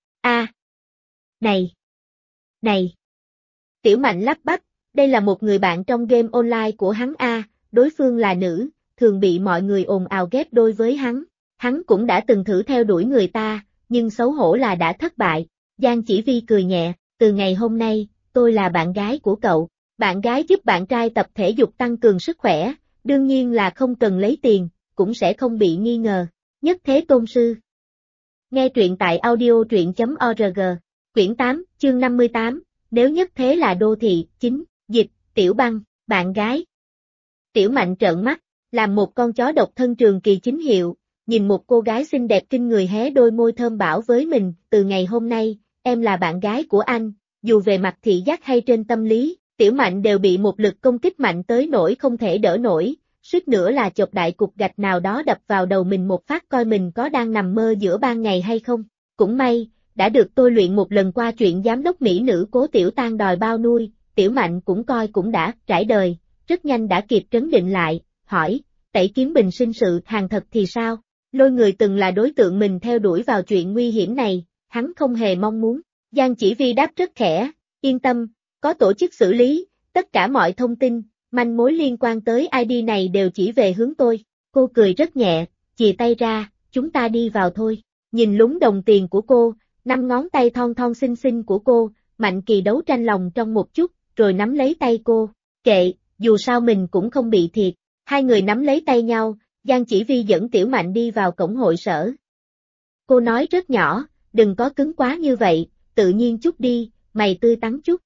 này, này. Tiểu Mạnh lắp bắp, đây là một người bạn trong game online của hắn đối phương là nữ, thường bị mọi người ồn ào ghép đôi với hắn. Hắn cũng đã từng thử theo đuổi người ta, nhưng xấu hổ là đã thất bại. Giang Chỉ Vi cười nhẹ, từ ngày hôm nay, tôi là bạn gái của cậu. Bạn gái giúp bạn trai tập thể dục tăng cường sức khỏe, đương nhiên là không cần lấy tiền, cũng sẽ không bị nghi ngờ. Nhất Thế Tôn Sư. Nghe truyện tại audio.org. Quyển 8, chương 58, nếu nhất thế là đô thị, chính, dịch, Tiểu Băng, bạn gái. Tiểu Mạnh trợn mắt, làm một con chó độc thân Trường Kỳ chính hiệu, nhìn một cô gái xinh đẹp kinh người hé đôi môi thơm bảo với mình, từ ngày hôm nay, em là bạn gái của anh, dù về mặt thị giác hay trên tâm lý, Tiểu Mạnh đều bị một lực công kích mạnh tới nỗi không thể đỡ nổi, suýt nữa là chộp đại cục gạch nào đó đập vào đầu mình một phát coi mình có đang nằm mơ giữa ban ngày hay không. Cũng may, đã được tôi luyện một lần qua chuyện giám đốc mỹ nữ Cố Tiểu Tang đòi bao nuôi, Tiểu Mạnh cũng coi cũng đã trải đời, rất nhanh đã kịp trấn định lại, hỏi, Tẩy Kiếm Bình sinh sự hàng thật thì sao? Lôi người từng là đối tượng mình theo đuổi vào chuyện nguy hiểm này, hắn không hề mong muốn. Giang Chỉ Vi đáp rất khẽ, yên tâm, có tổ chức xử lý, tất cả mọi thông tin, manh mối liên quan tới ID này đều chỉ về hướng tôi. Cô cười rất nhẹ, chìa tay ra, chúng ta đi vào thôi. Nhìn lúng đồng tiền của cô, 5 ngón tay thon thon xinh xinh của cô, Mạnh Kỳ đấu tranh lòng trong một chút, rồi nắm lấy tay cô. Kệ, dù sao mình cũng không bị thiệt. Hai người nắm lấy tay nhau, Giang Chỉ Vi dẫn Tiểu Mạnh đi vào cổng hội sở. Cô nói rất nhỏ, đừng có cứng quá như vậy, tự nhiên chút đi, mày tươi tắn chút.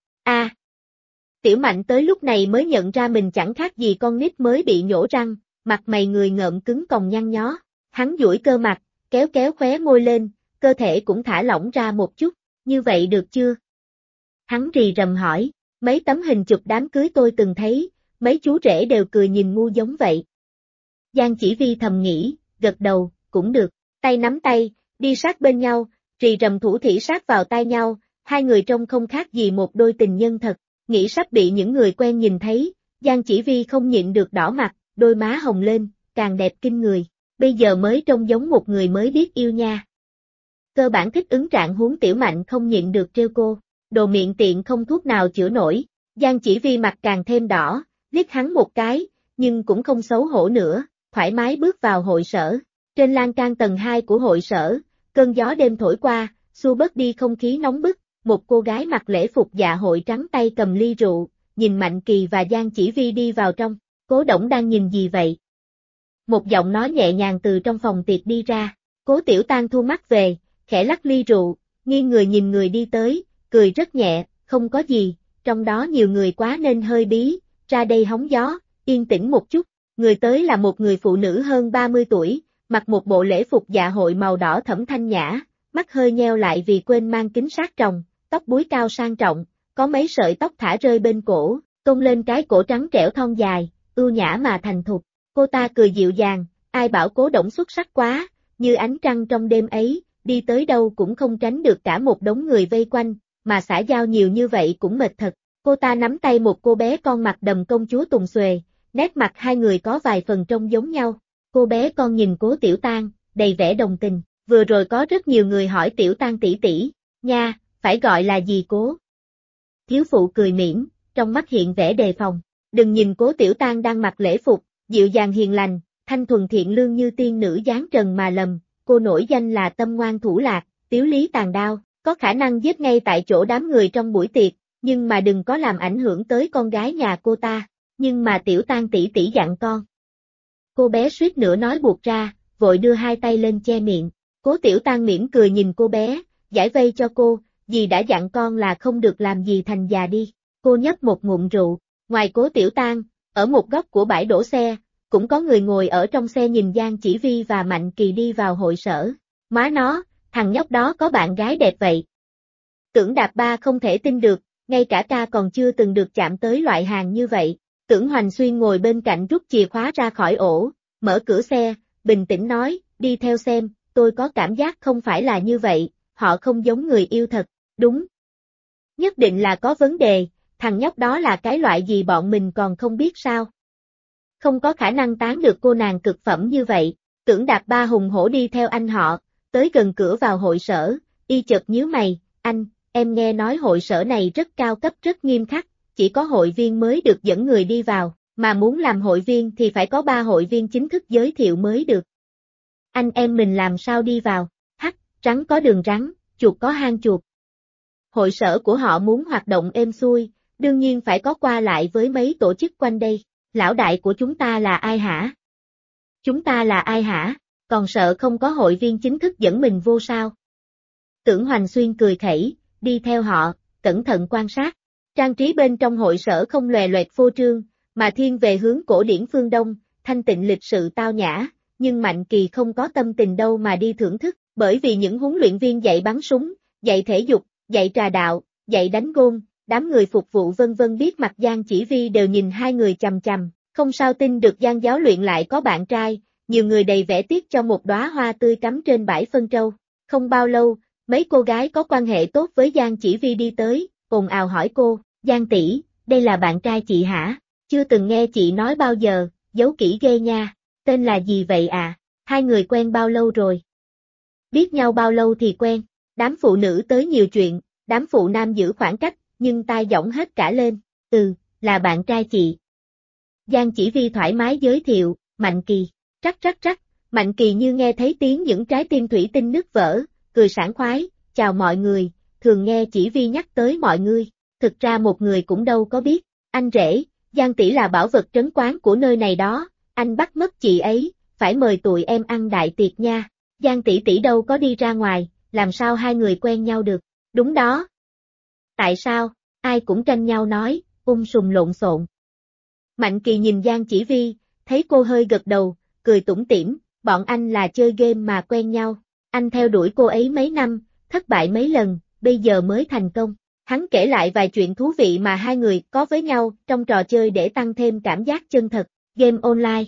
Tiểu Mạnh tới lúc này mới nhận ra mình chẳng khác gì con nít mới bị nhổ răng, mặt mày người ngợm cứng còng nhăn nhó. Hắn duỗi cơ mặt, kéo kéo khóe môi lên, cơ thể cũng thả lỏng ra một chút, như vậy được chưa? Hắn rì rầm hỏi, mấy tấm hình chụp đám cưới tôi từng thấy, mấy chú rể đều cười nhìn ngu giống vậy. Giang Chỉ Vi thầm nghĩ, gật đầu, cũng được, tay nắm tay, đi sát bên nhau, rì rầm thủ thỉ sát vào tai nhau, hai người trông không khác gì một đôi tình nhân thật, nghĩ sắp bị những người quen nhìn thấy, Giang Chỉ Vi không nhịn được đỏ mặt, đôi má hồng lên, càng đẹp kinh người, bây giờ mới trông giống một người mới biết yêu nha. Cơ bản thích ứng trạng huống Tiểu Mạnh không nhịn được trêu cô, đồ miệng tiện không thuốc nào chữa nổi, Giang Chỉ Vi mặt càng thêm đỏ, liếc hắn một cái, nhưng cũng không xấu hổ nữa, thoải mái bước vào hội sở. Trên lan can tầng 2 của hội sở, cơn gió đêm thổi qua, xua bớt đi không khí nóng bức, một cô gái mặc lễ phục dạ hội trắng tay cầm ly rượu, nhìn Mạnh Kỳ và Giang Chỉ Vi đi vào trong, Cố Đổng đang nhìn gì vậy? Một giọng nói nhẹ nhàng từ trong phòng tiệc đi ra, Cố Tiểu Tang thu mắt về, khẽ lắc ly rượu, nghiêng người nhìn người đi tới, cười rất nhẹ, không có gì, trong đó nhiều người quá nên hơi bí, ra đây hóng gió, yên tĩnh một chút, người tới là một người phụ nữ hơn 30 tuổi, mặc một bộ lễ phục dạ hội màu đỏ thẫm thanh nhã, mắt hơi nheo lại vì quên mang kính sát tròng, tóc búi cao sang trọng, có mấy sợi tóc thả rơi bên cổ, tôn lên cái cổ trắng trẻo thon dài, ưu nhã mà thành thục. Cô ta cười dịu dàng, ai bảo Cố Đổng xuất sắc quá, như ánh trăng trong đêm ấy, đi tới đâu cũng không tránh được cả một đống người vây quanh, mà xã giao nhiều như vậy cũng mệt thật. Cô ta nắm tay một cô bé con mặt đầm công chúa Tùng Xuề, nét mặt hai người có vài phần trông giống nhau. Cô bé con nhìn Cố Tiểu Tang, đầy vẻ đồng tình. Vừa rồi có rất nhiều người hỏi Tiểu Tang tỷ tỷ, nha, phải gọi là gì Cố? Thiếu phụ cười mỉm, trong mắt hiện vẻ đề phòng. Đừng nhìn Cố Tiểu Tang đang mặc lễ phục, dịu dàng hiền lành, thanh thuần thiện lương như tiên nữ dáng trần mà lầm, cô nổi danh là tâm ngoan thủ lạc, tiếu lý tàn đao, có khả năng giết ngay tại chỗ đám người trong buổi tiệc, nhưng mà đừng có làm ảnh hưởng tới con gái nhà cô ta, nhưng mà Tiểu Tang tỷ tỷ dặn con. Cô bé suýt nữa nói buột ra, vội đưa hai tay lên che miệng. Cố Tiểu Tang mỉm cười nhìn cô bé, giải vây cho cô, dì đã dặn con là không được làm gì thành già đi. Cô nhấp một ngụm rượu, ngoài Cố Tiểu Tang, ở một góc của bãi đổ xe, cũng có người ngồi ở trong xe nhìn Giang Chỉ Vi và Mạnh Kỳ đi vào hội sở. Má nó, thằng nhóc đó có bạn gái đẹp vậy. Tưởng Đạp Ba không thể tin được, ngay cả ca còn chưa từng được chạm tới loại hàng như vậy. Tưởng Hoành Xuyên ngồi bên cạnh rút chìa khóa ra khỏi ổ, mở cửa xe, bình tĩnh nói, đi theo xem, tôi có cảm giác không phải là như vậy, họ không giống người yêu thật, đúng. Nhất định là có vấn đề, thằng nhóc đó là cái loại gì bọn mình còn không biết sao. Không có khả năng tán được cô nàng cực phẩm như vậy. Tưởng Đạp Ba hùng hổ đi theo anh họ, tới gần cửa vào hội sở, y chợt nhíu mày, anh, em nghe nói hội sở này rất cao cấp rất nghiêm khắc, chỉ có hội viên mới được dẫn người đi vào, mà muốn làm hội viên thì phải có 3 hội viên chính thức giới thiệu mới được. Anh em mình làm sao đi vào? Hắc, rắn có đường rắn, chuột có hang chuột. Hội sở của họ muốn hoạt động êm xuôi, đương nhiên phải có qua lại với mấy tổ chức quanh đây. Lão đại của chúng ta là ai hả? Chúng ta là ai hả? Còn sợ không có hội viên chính thức dẫn mình vô sao? Tưởng Hoành Xuyên cười khẩy, đi theo họ, cẩn thận quan sát. Trang trí bên trong hội sở không lòe loẹt phô trương, mà thiên về hướng cổ điển phương Đông, thanh tịnh lịch sự tao nhã, nhưng Mạnh Kỳ không có tâm tình đâu mà đi thưởng thức, bởi vì những huấn luyện viên dạy bắn súng, dạy thể dục, dạy trà đạo, dạy đánh gôn, đám người phục vụ vân vân biết mặt Giang Chỉ Vi đều nhìn hai người chằm chằm, không sao tin được Giang giáo luyện lại có bạn trai, nhiều người đầy vẻ tiếc cho một đóa hoa tươi cắm trên bãi phân trâu. Không bao lâu, mấy cô gái có quan hệ tốt với Giang Chỉ Vi đi tới, ồn ào hỏi cô, Giang tỷ, đây là bạn trai chị hả? Chưa từng nghe chị nói bao giờ, giấu kỹ ghê nha, tên là gì vậy à? Hai người quen bao lâu rồi? Biết nhau bao lâu thì quen, đám phụ nữ tới nhiều chuyện, đám phụ nam giữ khoảng cách, nhưng tai giọng hết cả lên, là bạn trai chị. Giang Chỉ Vi thoải mái giới thiệu, Mạnh Kỳ, rắc, Mạnh Kỳ như nghe thấy tiếng những trái tim thủy tinh nứt vỡ, cười sảng khoái, chào mọi người, thường nghe Chỉ Vi nhắc tới mọi người, thực ra một người cũng đâu có biết, anh rể, Giang tỷ là bảo vật trấn quán của nơi này đó, anh bắt mất chị ấy, phải mời tụi em ăn đại tiệc nha, Giang tỷ đâu có đi ra ngoài, làm sao hai người quen nhau được, đúng đó. Tại sao, ai cũng tranh nhau nói, sùm lộn xộn. Mạnh Kỳ nhìn Giang Chỉ Vi, thấy cô hơi gật đầu, cười tủm tỉm, bọn anh là chơi game mà quen nhau, anh theo đuổi cô ấy mấy năm, thất bại mấy lần, bây giờ mới thành công. Hắn kể lại vài chuyện thú vị mà hai người có với nhau trong trò chơi để tăng thêm cảm giác chân thật, game online.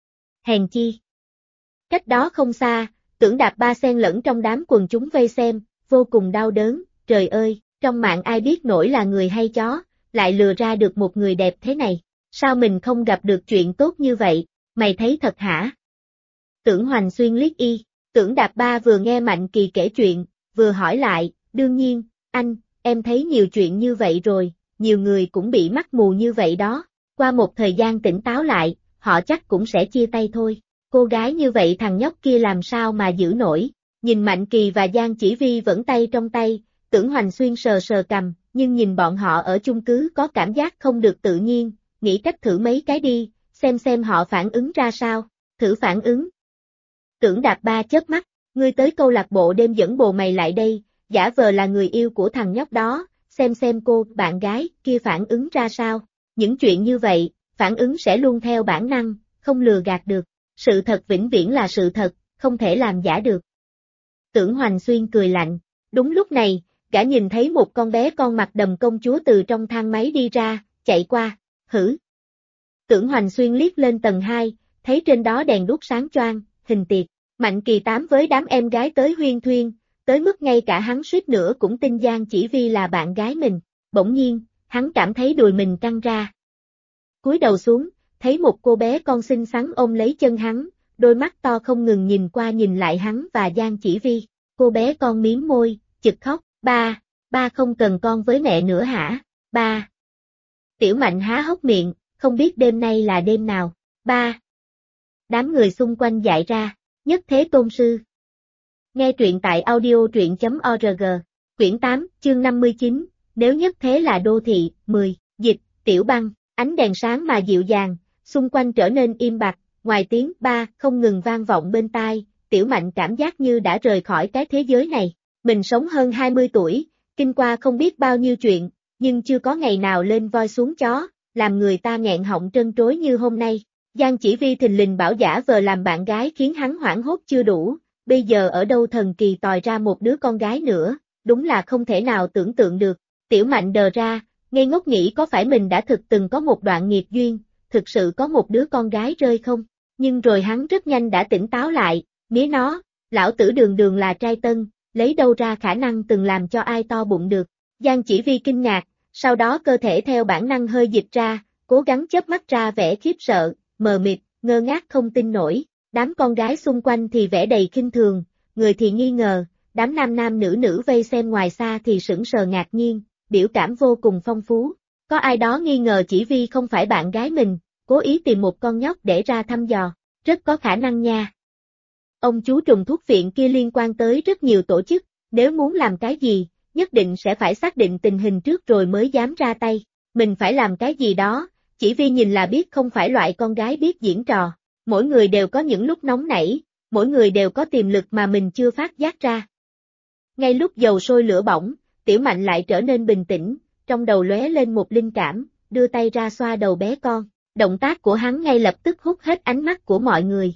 Hèn chi. Cách đó không xa, Tưởng Đạp Ba xen lẫn trong đám quần chúng vây xem, vô cùng đau đớn, trời ơi, trong mạng ai biết nổi là người hay chó, lại lừa ra được một người đẹp thế này, sao mình không gặp được chuyện tốt như vậy, mày thấy thật hả? Tưởng Hoành Xuyên liếc y, Tưởng Đạp Ba vừa nghe Mạnh Kỳ kể chuyện, vừa hỏi lại, đương nhiên, anh, em thấy nhiều chuyện như vậy rồi, nhiều người cũng bị mắc mù như vậy đó, qua một thời gian tỉnh táo lại, họ chắc cũng sẽ chia tay thôi, cô gái như vậy thằng nhóc kia làm sao mà giữ nổi, nhìn Mạnh Kỳ và Giang Chỉ Vi vẫn tay trong tay, Tưởng Hoành Xuyên sờ sờ cằm, nhưng nhìn bọn họ ở chung cứ có cảm giác không được tự nhiên, nghĩ cách thử mấy cái đi, xem họ phản ứng ra sao, thử phản ứng. Tưởng Đạp Ba chớp mắt, ngươi tới câu lạc bộ đêm dẫn bồ mày lại đây, giả vờ là người yêu của thằng nhóc đó, xem cô, bạn gái, kia phản ứng ra sao. Những chuyện như vậy, phản ứng sẽ luôn theo bản năng, không lừa gạt được. Sự thật vĩnh viễn là sự thật, không thể làm giả được. Tưởng Hoành Xuyên cười lạnh. Đúng lúc này, gã nhìn thấy một con bé con mặt đầm công chúa từ trong thang máy đi ra, chạy qua, hử. Tưởng Hoành Xuyên liếc lên tầng 2, thấy trên đó đèn đuốc sáng choang, hình tiệc. Mạnh Kỳ Tám với đám em gái tới huyên thuyên, tới mức ngay cả hắn suýt nữa cũng tin Giang Chỉ Vi là bạn gái mình. Bỗng nhiên, hắn cảm thấy đùi mình căng ra. Cúi đầu xuống, thấy một cô bé con xinh xắn ôm lấy chân hắn, đôi mắt to không ngừng nhìn qua nhìn lại hắn và Giang Chỉ Vi. Cô bé con miếm môi, chực khóc, ba không cần con với mẹ nữa hả, ba. Tiểu Mạnh há hốc miệng, không biết đêm nay là đêm nào, ba. Đám người xung quanh dại ra, Nhất Thế Tôn Sư. Nghe truyện tại audio truyện.org, quyển 8, chương 59, nếu nhất thế là đô thị, 10, dịch, Tiểu Băng, ánh đèn sáng mà dịu dàng, xung quanh trở nên im bặt, ngoài tiếng ba không ngừng vang vọng bên tai, Tiểu Mạnh cảm giác như đã rời khỏi cái thế giới này. Mình sống hơn 20 tuổi, kinh qua không biết bao nhiêu chuyện, nhưng chưa có ngày nào lên voi xuống chó, làm người ta nghẹn họng trân trối như hôm nay. Giang Chỉ Vi thình lình bảo giả vờ làm bạn gái khiến hắn hoảng hốt chưa đủ, bây giờ ở đâu thần kỳ tòi ra một đứa con gái nữa, đúng là không thể nào tưởng tượng được. Tiểu Mạnh đờ ra, ngây ngốc nghĩ có phải mình đã thực từng có một đoạn nghiệp duyên, thực sự có một đứa con gái rơi không? Nhưng rồi hắn rất nhanh đã tỉnh táo lại, mía nó, lão tử đường đường là trai tân, lấy đâu ra khả năng từng làm cho ai to bụng được. Giang Chỉ Vi kinh ngạc, sau đó cơ thể theo bản năng hơi dịch ra, cố gắng chớp mắt ra vẻ khiếp sợ, mờ mịt, ngơ ngác không tin nổi. Đám con gái xung quanh thì vẻ đầy khinh thường, người thì nghi ngờ, đám nam nam nữ nữ vây xem ngoài xa thì sững sờ ngạc nhiên, biểu cảm vô cùng phong phú. Có ai đó nghi ngờ Chỉ Vi không phải bạn gái mình, cố ý tìm một con nhóc để ra thăm dò, rất có khả năng nha. Ông chú trùng thuốc viện kia liên quan tới rất nhiều tổ chức, nếu muốn làm cái gì, nhất định sẽ phải xác định tình hình trước rồi mới dám ra tay. Mình phải làm cái gì đó, Chỉ Vi nhìn là biết không phải loại con gái biết diễn trò. Mỗi người đều có những lúc nóng nảy, mỗi người đều có tiềm lực mà mình chưa phát giác ra. Ngay lúc dầu sôi lửa bỏng, Tiểu Mạnh lại trở nên bình tĩnh, trong đầu lóe lên một linh cảm, đưa tay ra xoa đầu bé con. Động tác của hắn ngay lập tức hút hết ánh mắt của mọi người.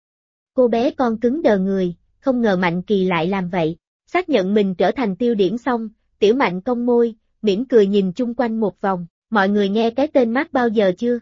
Cô bé con cứng đờ người, không ngờ Mạnh Kỳ lại làm vậy. Xác nhận mình trở thành tiêu điểm xong, Tiểu Mạnh cong môi, mỉm cười nhìn chung quanh một vòng. Mọi người nghe cái tên Mác bao giờ chưa?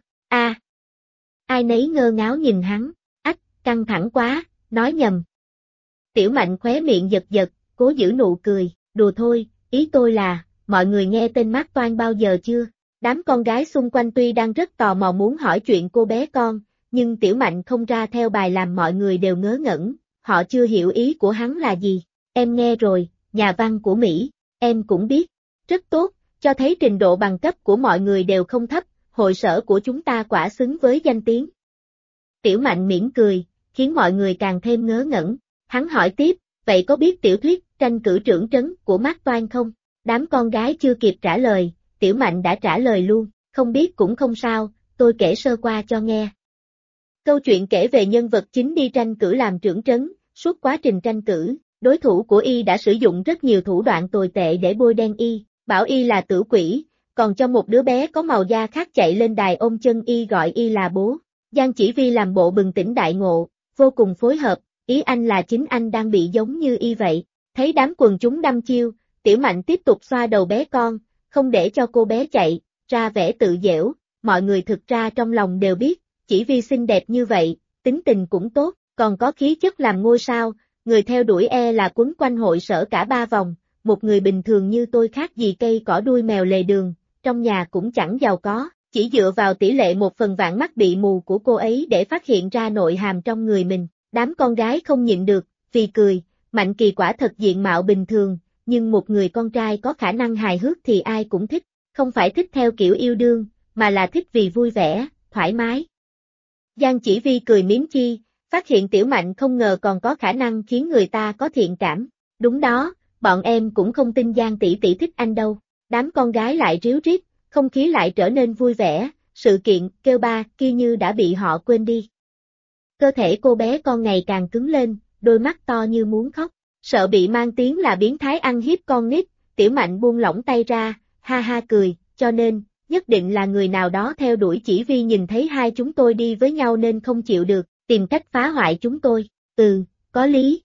Ai nấy ngơ ngáo nhìn hắn, căng thẳng quá, nói nhầm. Tiểu Mạnh khóe miệng giật giật, cố giữ nụ cười, đùa thôi, ý tôi là, mọi người nghe tên Mác Toan bao giờ chưa? Đám con gái xung quanh tuy đang rất tò mò muốn hỏi chuyện cô bé con, nhưng Tiểu Mạnh không ra theo bài làm mọi người đều ngớ ngẩn, họ chưa hiểu ý của hắn là gì. Em nghe rồi, nhà văn của Mỹ, em cũng biết, rất tốt, cho thấy trình độ bằng cấp của mọi người đều không thấp, hội sở của chúng ta quả xứng với danh tiếng. Tiểu Mạnh mỉm cười, khiến mọi người càng thêm ngớ ngẩn. Hắn hỏi tiếp, vậy có biết tiểu thuyết tranh cử trưởng trấn của Mác Toan không? Đám con gái chưa kịp trả lời, Tiểu Mạnh đã trả lời luôn, không biết cũng không sao, tôi kể sơ qua cho nghe. Câu chuyện kể về nhân vật chính đi tranh cử làm trưởng trấn, suốt quá trình tranh cử, đối thủ của y đã sử dụng rất nhiều thủ đoạn tồi tệ để bôi đen y, bảo y là tử quỷ, còn cho một đứa bé có màu da khác chạy lên đài ôm chân y gọi y là bố. Giang Chỉ Vi làm bộ bừng tỉnh đại ngộ, vô cùng phối hợp, ý anh là chính anh đang bị giống như y vậy. Thấy đám quần chúng đăm chiêu, Tiểu Mạnh tiếp tục xoa đầu bé con, không để cho cô bé chạy, ra vẻ tự dễu, mọi người thực ra trong lòng đều biết, Chỉ Vi xinh đẹp như vậy, tính tình cũng tốt, còn có khí chất làm ngôi sao, người theo đuổi là quấn quanh hội sở cả 3 vòng, một người bình thường như tôi khác gì cây cỏ đuôi mèo lề đường, trong nhà cũng chẳng giàu có. Chỉ dựa vào tỷ lệ 1/1000 mắt bị mù của cô ấy để phát hiện ra nội hàm trong người mình, đám con gái không nhịn được, vì cười, Mạnh Kỳ quả thật diện mạo bình thường, nhưng một người con trai có khả năng hài hước thì ai cũng thích, không phải thích theo kiểu yêu đương, mà là thích vì vui vẻ, thoải mái. Giang Chỉ Vi cười mím chi, phát hiện Tiểu Mạnh không ngờ còn có khả năng khiến người ta có thiện cảm. Đúng đó, bọn em cũng không tin Giang tỷ tỷ thích anh đâu. Đám con gái lại ríu rít, không khí lại trở nên vui vẻ, sự kiện kêu ba kia như đã bị họ quên đi. Cơ thể cô bé con ngày càng cứng lên, đôi mắt to như muốn khóc, sợ bị mang tiếng là biến thái ăn hiếp con nít, Tiểu Mạnh buông lỏng tay ra, ha ha cười, cho nên, nhất định là người nào đó theo đuổi Chỉ Vi nhìn thấy hai chúng tôi đi với nhau nên không chịu được, tìm cách phá hoại chúng tôi, có lý.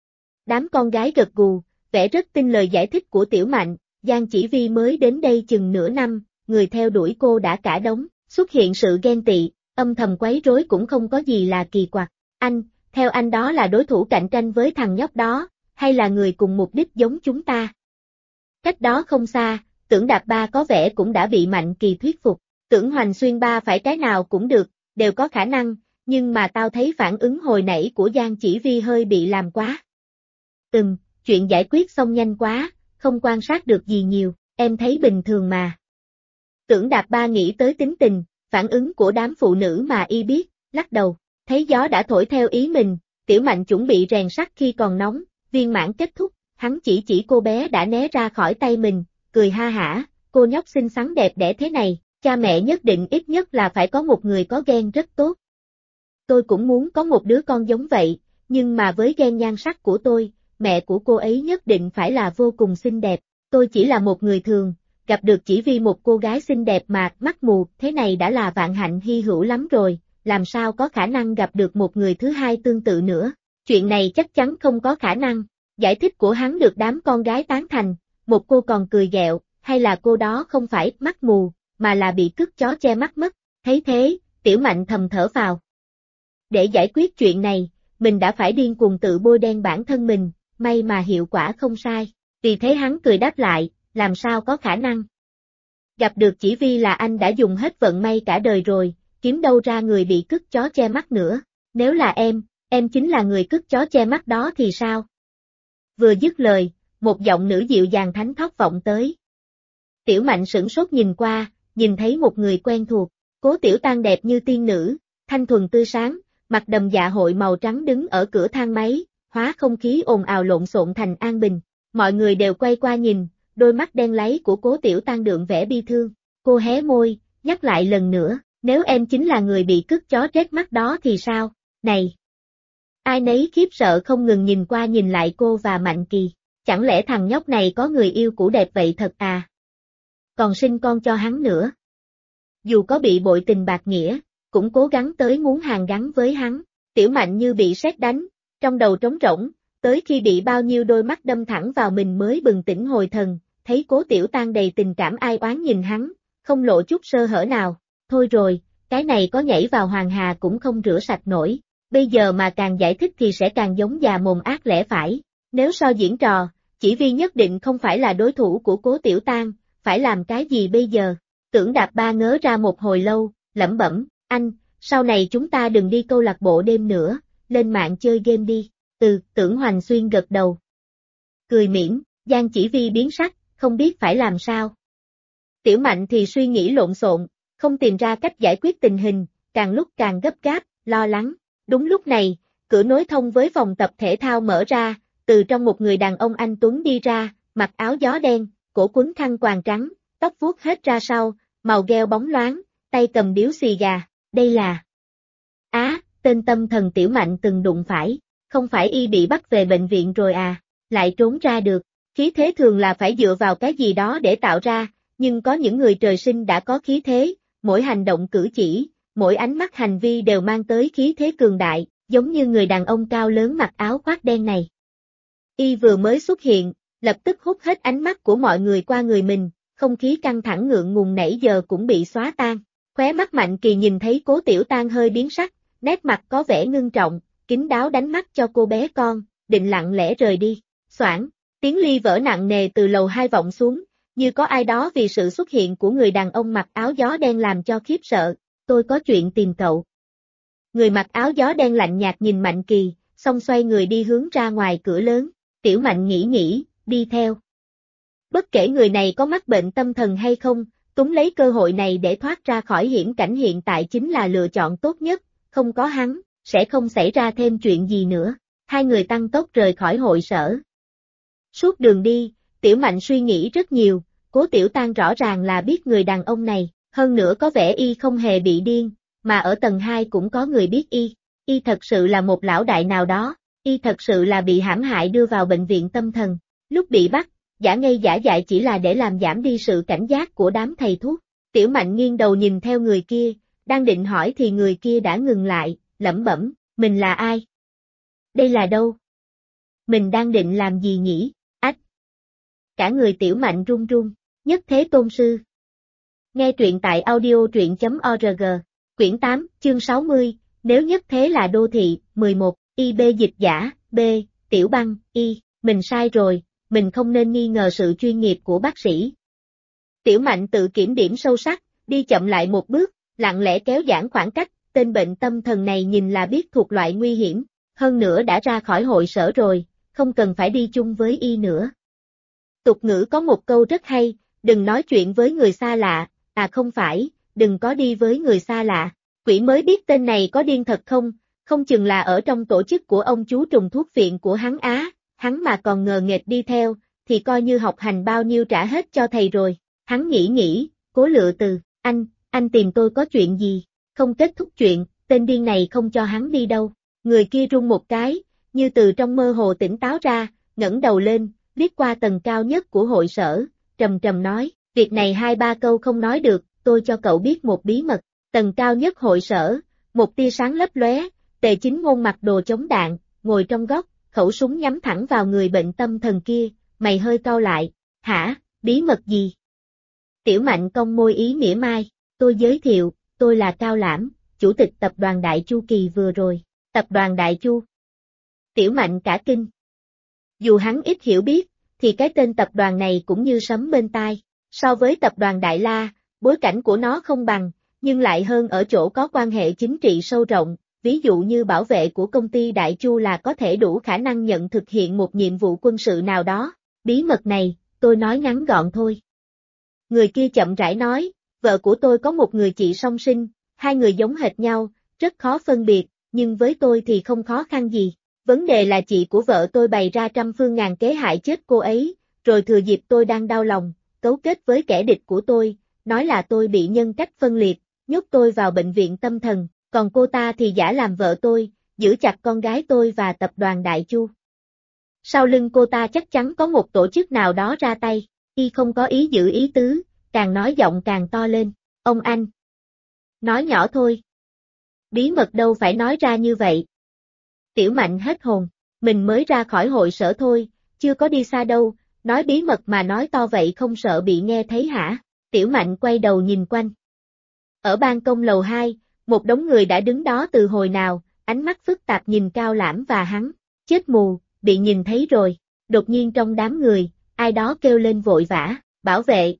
Đám con gái gật gù, vẻ rất tin lời giải thích của Tiểu Mạnh, Giang Chỉ Vi mới đến đây chừng nửa năm, người theo đuổi cô đã cả đống, xuất hiện sự ghen tị, âm thầm quấy rối cũng không có gì là kỳ quặc. Theo anh đó là đối thủ cạnh tranh với thằng nhóc đó, hay là người cùng mục đích giống chúng ta? Cách đó không xa, Tưởng Đạp Ba có vẻ cũng đã bị Mạnh Kỳ thuyết phục. Tưởng Hoành Xuyên ba phải cái nào cũng được, đều có khả năng, nhưng mà tao thấy phản ứng hồi nãy của Giang Chỉ Vi hơi bị làm quá. Chuyện giải quyết xong nhanh quá, không quan sát được gì nhiều, em thấy bình thường mà. Tưởng Đạp Ba nghĩ tới tính tình, phản ứng của đám phụ nữ mà y biết, lắc đầu, thấy gió đã thổi theo ý mình, Tiểu Mạnh chuẩn bị rèn sắt khi còn nóng, viên mãn kết thúc, hắn chỉ cô bé đã né ra khỏi tay mình, cười ha hả, cô nhóc xinh xắn đẹp đẽ thế này, cha mẹ nhất định ít nhất là phải có một người có gen rất tốt. Tôi cũng muốn có một đứa con giống vậy, nhưng mà với gen nhan sắc của tôi, mẹ của cô ấy nhất định phải là vô cùng xinh đẹp, tôi chỉ là một người thường, gặp được chỉ vì một cô gái xinh đẹp mà mắt mù, thế này đã là vạn hạnh hy hữu lắm rồi, làm sao có khả năng gặp được một người thứ hai tương tự nữa, chuyện này chắc chắn không có khả năng. Giải thích của hắn được đám con gái tán thành, một cô còn cười ghẹo, hay là cô đó không phải mắt mù, mà là bị cứt chó che mắt mất, thấy thế, Tiểu Mạnh thầm thở phào. Để giải quyết chuyện này, mình đã phải điên cuồng tự bôi đen bản thân mình, may mà hiệu quả không sai, vì thế hắn cười đáp lại, làm sao có khả năng. Gặp được chỉ vì là anh đã dùng hết vận may cả đời rồi, kiếm đâu ra người bị cứt chó che mắt nữa, nếu là em chính là người cứt chó che mắt đó thì sao? Vừa dứt lời, một giọng nữ dịu dàng thánh thót vọng tới. Tiểu Mạnh sửng sốt nhìn qua, nhìn thấy một người quen thuộc, Cố Tiểu Tăng đẹp như tiên nữ, thanh thuần tươi sáng, mặc đầm dạ hội màu trắng đứng ở cửa thang máy, hóa không khí ồn ào lộn xộn thành an bình. Mọi người đều quay qua nhìn, đôi mắt đen láy của Cố Tiểu Tăng đượm vẻ bi thương. Cô hé môi, nhắc lại lần nữa, nếu em chính là người bị cứt chó rét mắt đó thì sao? Này! Ai nấy khiếp sợ không ngừng nhìn qua nhìn lại cô và Mạnh Kỳ. Chẳng lẽ thằng nhóc này có người yêu cũ đẹp vậy thật à? Còn sinh con cho hắn nữa. Dù có bị bội tình bạc nghĩa, cũng cố gắng tới muốn hàn gắn với hắn. Tiểu Mạnh như bị sét đánh, trong đầu trống rỗng, tới khi bị bao nhiêu đôi mắt đâm thẳng vào mình mới bừng tỉnh hồi thần, thấy Cố Tiểu Tăng đầy tình cảm ai oán nhìn hắn, không lộ chút sơ hở nào. Thôi rồi, cái này có nhảy vào hoàng hà cũng không rửa sạch nổi. Bây giờ mà càng giải thích thì sẽ càng giống già mồm ác lẽ phải. Nếu so diễn trò, Chỉ Vi nhất định không phải là đối thủ của Cố Tiểu Tăng, phải làm cái gì bây giờ? Tưởng Đạp Ba ngớ ra một hồi lâu, lẩm bẩm, anh, sau này chúng ta đừng đi câu lạc bộ đêm nữa, lên mạng chơi game đi. Tưởng Hoành Xuyên gật đầu. Cười mỉm, Giang Chỉ Vi biến sắc, không biết phải làm sao. Tiểu Mạnh thì suy nghĩ lộn xộn, không tìm ra cách giải quyết tình hình, càng lúc càng gấp gáp, lo lắng. Đúng lúc này, cửa nối thông với phòng tập thể thao mở ra, từ trong một người đàn ông anh tuấn đi ra, mặc áo gió đen, cổ quấn khăn quàng trắng, tóc vuốt hết ra sau, màu gheo bóng loáng, tay cầm điếu xì gà, đây là... tên tâm thần Tiểu Mạnh từng đụng phải, không phải y bị bắt về bệnh viện rồi à, lại trốn ra được, khí thế thường là phải dựa vào cái gì đó để tạo ra, nhưng có những người trời sinh đã có khí thế, mỗi hành động cử chỉ, mỗi ánh mắt hành vi đều mang tới khí thế cường đại, giống như người đàn ông cao lớn mặc áo khoác đen này. Y vừa mới xuất hiện, lập tức hút hết ánh mắt của mọi người qua người mình, không khí căng thẳng ngượng ngùng nãy giờ cũng bị xóa tan. Khóe mắt Mạnh Kỳ nhìn thấy Cố Tiểu Tăng hơi biến sắc, nét mặt có vẻ ngưng trọng, kín đáo đánh mắt cho cô bé con, định lặng lẽ rời đi. Xoảng, tiếng ly vỡ nặng nề từ lầu 2 vọng xuống, như có ai đó vì sự xuất hiện của người đàn ông mặc áo gió đen làm cho khiếp sợ. Tôi có chuyện tìm cậu. Người mặc áo gió đen lạnh nhạt nhìn Mạnh Kỳ, xong xoay người đi hướng ra ngoài cửa lớn. Tiểu Mạnh nghĩ, đi theo. Bất kể người này có mắc bệnh tâm thần hay không, túng lấy cơ hội này để thoát ra khỏi hiểm cảnh hiện tại chính là lựa chọn tốt nhất, không có hắn, sẽ không xảy ra thêm chuyện gì nữa. Hai người tăng tốc rời khỏi hội sở. Suốt đường đi, Tiểu Mạnh suy nghĩ rất nhiều, Cố Tiểu Tăng rõ ràng là biết người đàn ông này, hơn nữa có vẻ y không hề bị điên, mà ở tầng 2 cũng có người biết y thật sự là một lão đại nào đó, y thật sự là bị hãm hại đưa vào bệnh viện tâm thần, lúc bị bắt, giả ngây giả dại chỉ là để làm giảm đi sự cảnh giác của đám thầy thuốc. Tiểu Mạnh nghiêng đầu nhìn theo người kia, đang định hỏi thì người kia đã ngừng lại, lẩm bẩm, mình là ai? Đây là đâu? Mình đang định làm gì nhỉ? Ách! Cả người Tiểu Mạnh run run, Nhất Thế Tôn Sư. Nghe truyện tại audio.org, quyển 8, chương 60, nếu nhất thế là đô thị, 11, IB dịch giả, B, Tiểu Băng, Y. mình sai rồi, mình không nên nghi ngờ sự chuyên nghiệp của bác sĩ. Tiểu Mạnh tự kiểm điểm sâu sắc, đi chậm lại một bước, lặng lẽ kéo giãn khoảng cách, tên bệnh tâm thần này nhìn là biết thuộc loại nguy hiểm, hơn nữa đã ra khỏi hội sở rồi, không cần phải đi chung với y nữa. Tục ngữ có một câu rất hay, đừng nói chuyện với người xa lạ, không phải, đừng có đi với người xa lạ. Quỷ mới biết tên này có điên thật không chừng là ở trong tổ chức của ông chú trùng thuốc viện của hắn á, hắn mà còn ngờ nghệch đi theo, thì coi như học hành bao nhiêu trả hết cho thầy rồi. Hắn nghĩ, cố lựa từ, anh tìm tôi có chuyện gì, không kết thúc chuyện, tên điên này không cho hắn đi đâu. Người kia rung một cái, như từ trong mơ hồ tỉnh táo ra, ngẩng đầu lên, liếc qua tầng cao nhất của hội sở, trầm trầm nói, việc này 2-3 câu không nói được, tôi cho cậu biết một bí mật. Tầng cao nhất hội sở, một tia sáng lấp lóe, Tề Chính Ngôn mặc đồ chống đạn, ngồi trong góc, khẩu súng nhắm thẳng vào người bệnh tâm thần kia, mày hơi cau lại, hả, bí mật gì? Tiểu Mạnh cong môi ý mỉa mai, tôi giới thiệu, tôi là Cao Lãm, chủ tịch tập đoàn Đại Chu kỳ vừa rồi. Tập đoàn Đại Chu. Tiểu Mạnh cả kinh. Dù hắn ít hiểu biết, thì cái tên tập đoàn này cũng như sấm bên tai. So với tập đoàn Đại La, bối cảnh của nó không bằng, nhưng lại hơn ở chỗ có quan hệ chính trị sâu rộng, ví dụ như bảo vệ của công ty Đại Chu là có thể đủ khả năng nhận thực hiện một nhiệm vụ quân sự nào đó. Bí mật này, tôi nói ngắn gọn thôi. Người kia chậm rãi nói, vợ của tôi có một người chị song sinh, hai người giống hệt nhau, rất khó phân biệt, nhưng với tôi thì không khó khăn gì. Vấn đề là chị của vợ tôi bày ra trăm phương ngàn kế hại chết cô ấy, rồi thừa dịp tôi đang đau lòng, cấu kết với kẻ địch của tôi, nói là tôi bị nhân cách phân liệt, nhốt tôi vào bệnh viện tâm thần, còn cô ta thì giả làm vợ tôi, giữ chặt con gái tôi và tập đoàn Đại Chu. Sau lưng cô ta chắc chắn có một tổ chức nào đó ra tay, y không có ý giữ ý tứ, càng nói giọng càng to lên, ông anh. Nói nhỏ thôi. Bí mật đâu phải nói ra như vậy. Tiểu Mạnh hết hồn, mình mới ra khỏi hội sở thôi, chưa có đi xa đâu, nói bí mật mà nói to vậy không sợ bị nghe thấy hả? Tiểu Mạnh quay đầu nhìn quanh. Ở ban công lầu 2, một đống người đã đứng đó từ hồi nào, ánh mắt phức tạp nhìn Cao Lãm và hắn, chết mù, bị nhìn thấy rồi. Đột nhiên trong đám người, ai đó kêu lên vội vã, bảo vệ.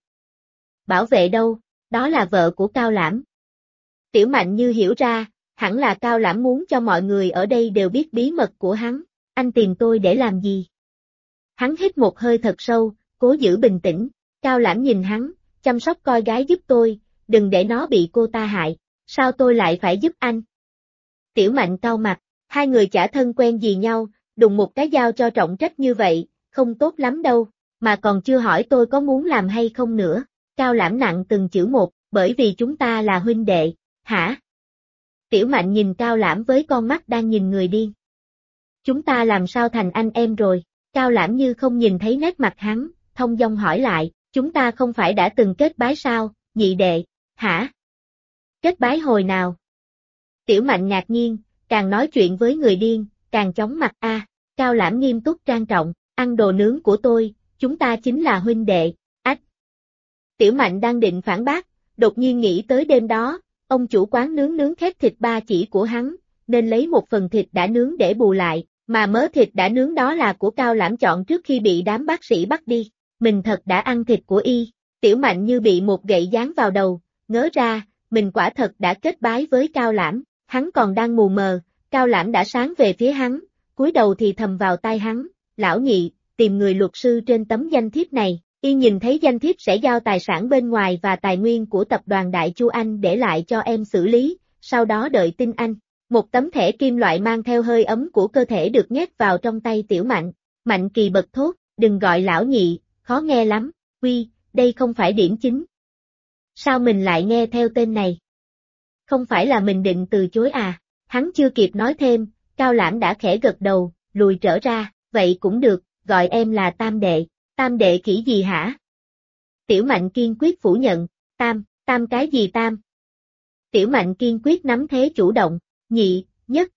Bảo vệ đâu, đó là vợ của Cao Lãm. Tiểu Mạnh như hiểu ra, hẳn là Cao Lãm muốn cho mọi người ở đây đều biết bí mật của hắn, anh tìm tôi để làm gì? Hắn hít một hơi thật sâu, cố giữ bình tĩnh, Cao Lãm nhìn hắn, chăm sóc coi gái giúp tôi, đừng để nó bị cô ta hại, sao tôi lại phải giúp anh? Tiểu Mạnh cau mặt, hai người chả thân quen gì nhau, đùng một cái dao cho trọng trách như vậy, không tốt lắm đâu, mà còn chưa hỏi tôi có muốn làm hay không nữa. Cao Lãm nặng từng chữ một, bởi vì chúng ta là huynh đệ, hả? Tiểu Mạnh nhìn Cao Lãm với con mắt đang nhìn người điên. Chúng ta làm sao thành anh em rồi? Cao Lãm như không nhìn thấy nét mặt hắn, thông dong hỏi lại, chúng ta không phải đã từng kết bái sao, nhị đệ, hả? Kết bái hồi nào? Tiểu Mạnh ngạc nhiên, càng nói chuyện với người điên, càng chóng mặt Cao Lãm nghiêm túc trang trọng, ăn đồ nướng của tôi, chúng ta chính là huynh đệ, ách. Tiểu Mạnh đang định phản bác, đột nhiên nghĩ tới đêm đó, ông chủ quán nướng khét thịt ba chỉ của hắn, nên lấy một phần thịt đã nướng để bù lại, mà mớ thịt đã nướng đó là của Cao Lãm chọn trước khi bị đám bác sĩ bắt đi, mình thật đã ăn thịt của y. Tiểu Mạnh như bị một gậy giáng vào đầu, ngớ ra, mình quả thật đã kết bái với Cao Lãm, hắn còn đang mù mờ, Cao Lãm đã sáng về phía hắn, cúi đầu thì thầm vào tai hắn, lão nhị, tìm người luật sư trên tấm danh thiếp này, y nhìn thấy danh thiếp sẽ giao tài sản bên ngoài và tài nguyên của tập đoàn Đại Chu Anh để lại cho em xử lý, sau đó đợi tin anh. Một tấm thẻ kim loại mang theo hơi ấm của cơ thể được nhét vào trong tay Tiểu Mạnh, Mạnh Kỳ bật thốt, đừng gọi lão nhị, khó nghe lắm, đây không phải điểm chính. Sao mình lại nghe theo tên này? Không phải là mình định từ chối à? Hắn chưa kịp nói thêm, Cao Lãm đã khẽ gật đầu, lùi trở ra, vậy cũng được, gọi em là Tam đệ. Tam đệ khỉ gì hả? Tiểu Mạnh kiên quyết phủ nhận, tam cái gì tam? Tiểu Mạnh kiên quyết nắm thế chủ động, nhị, nhất.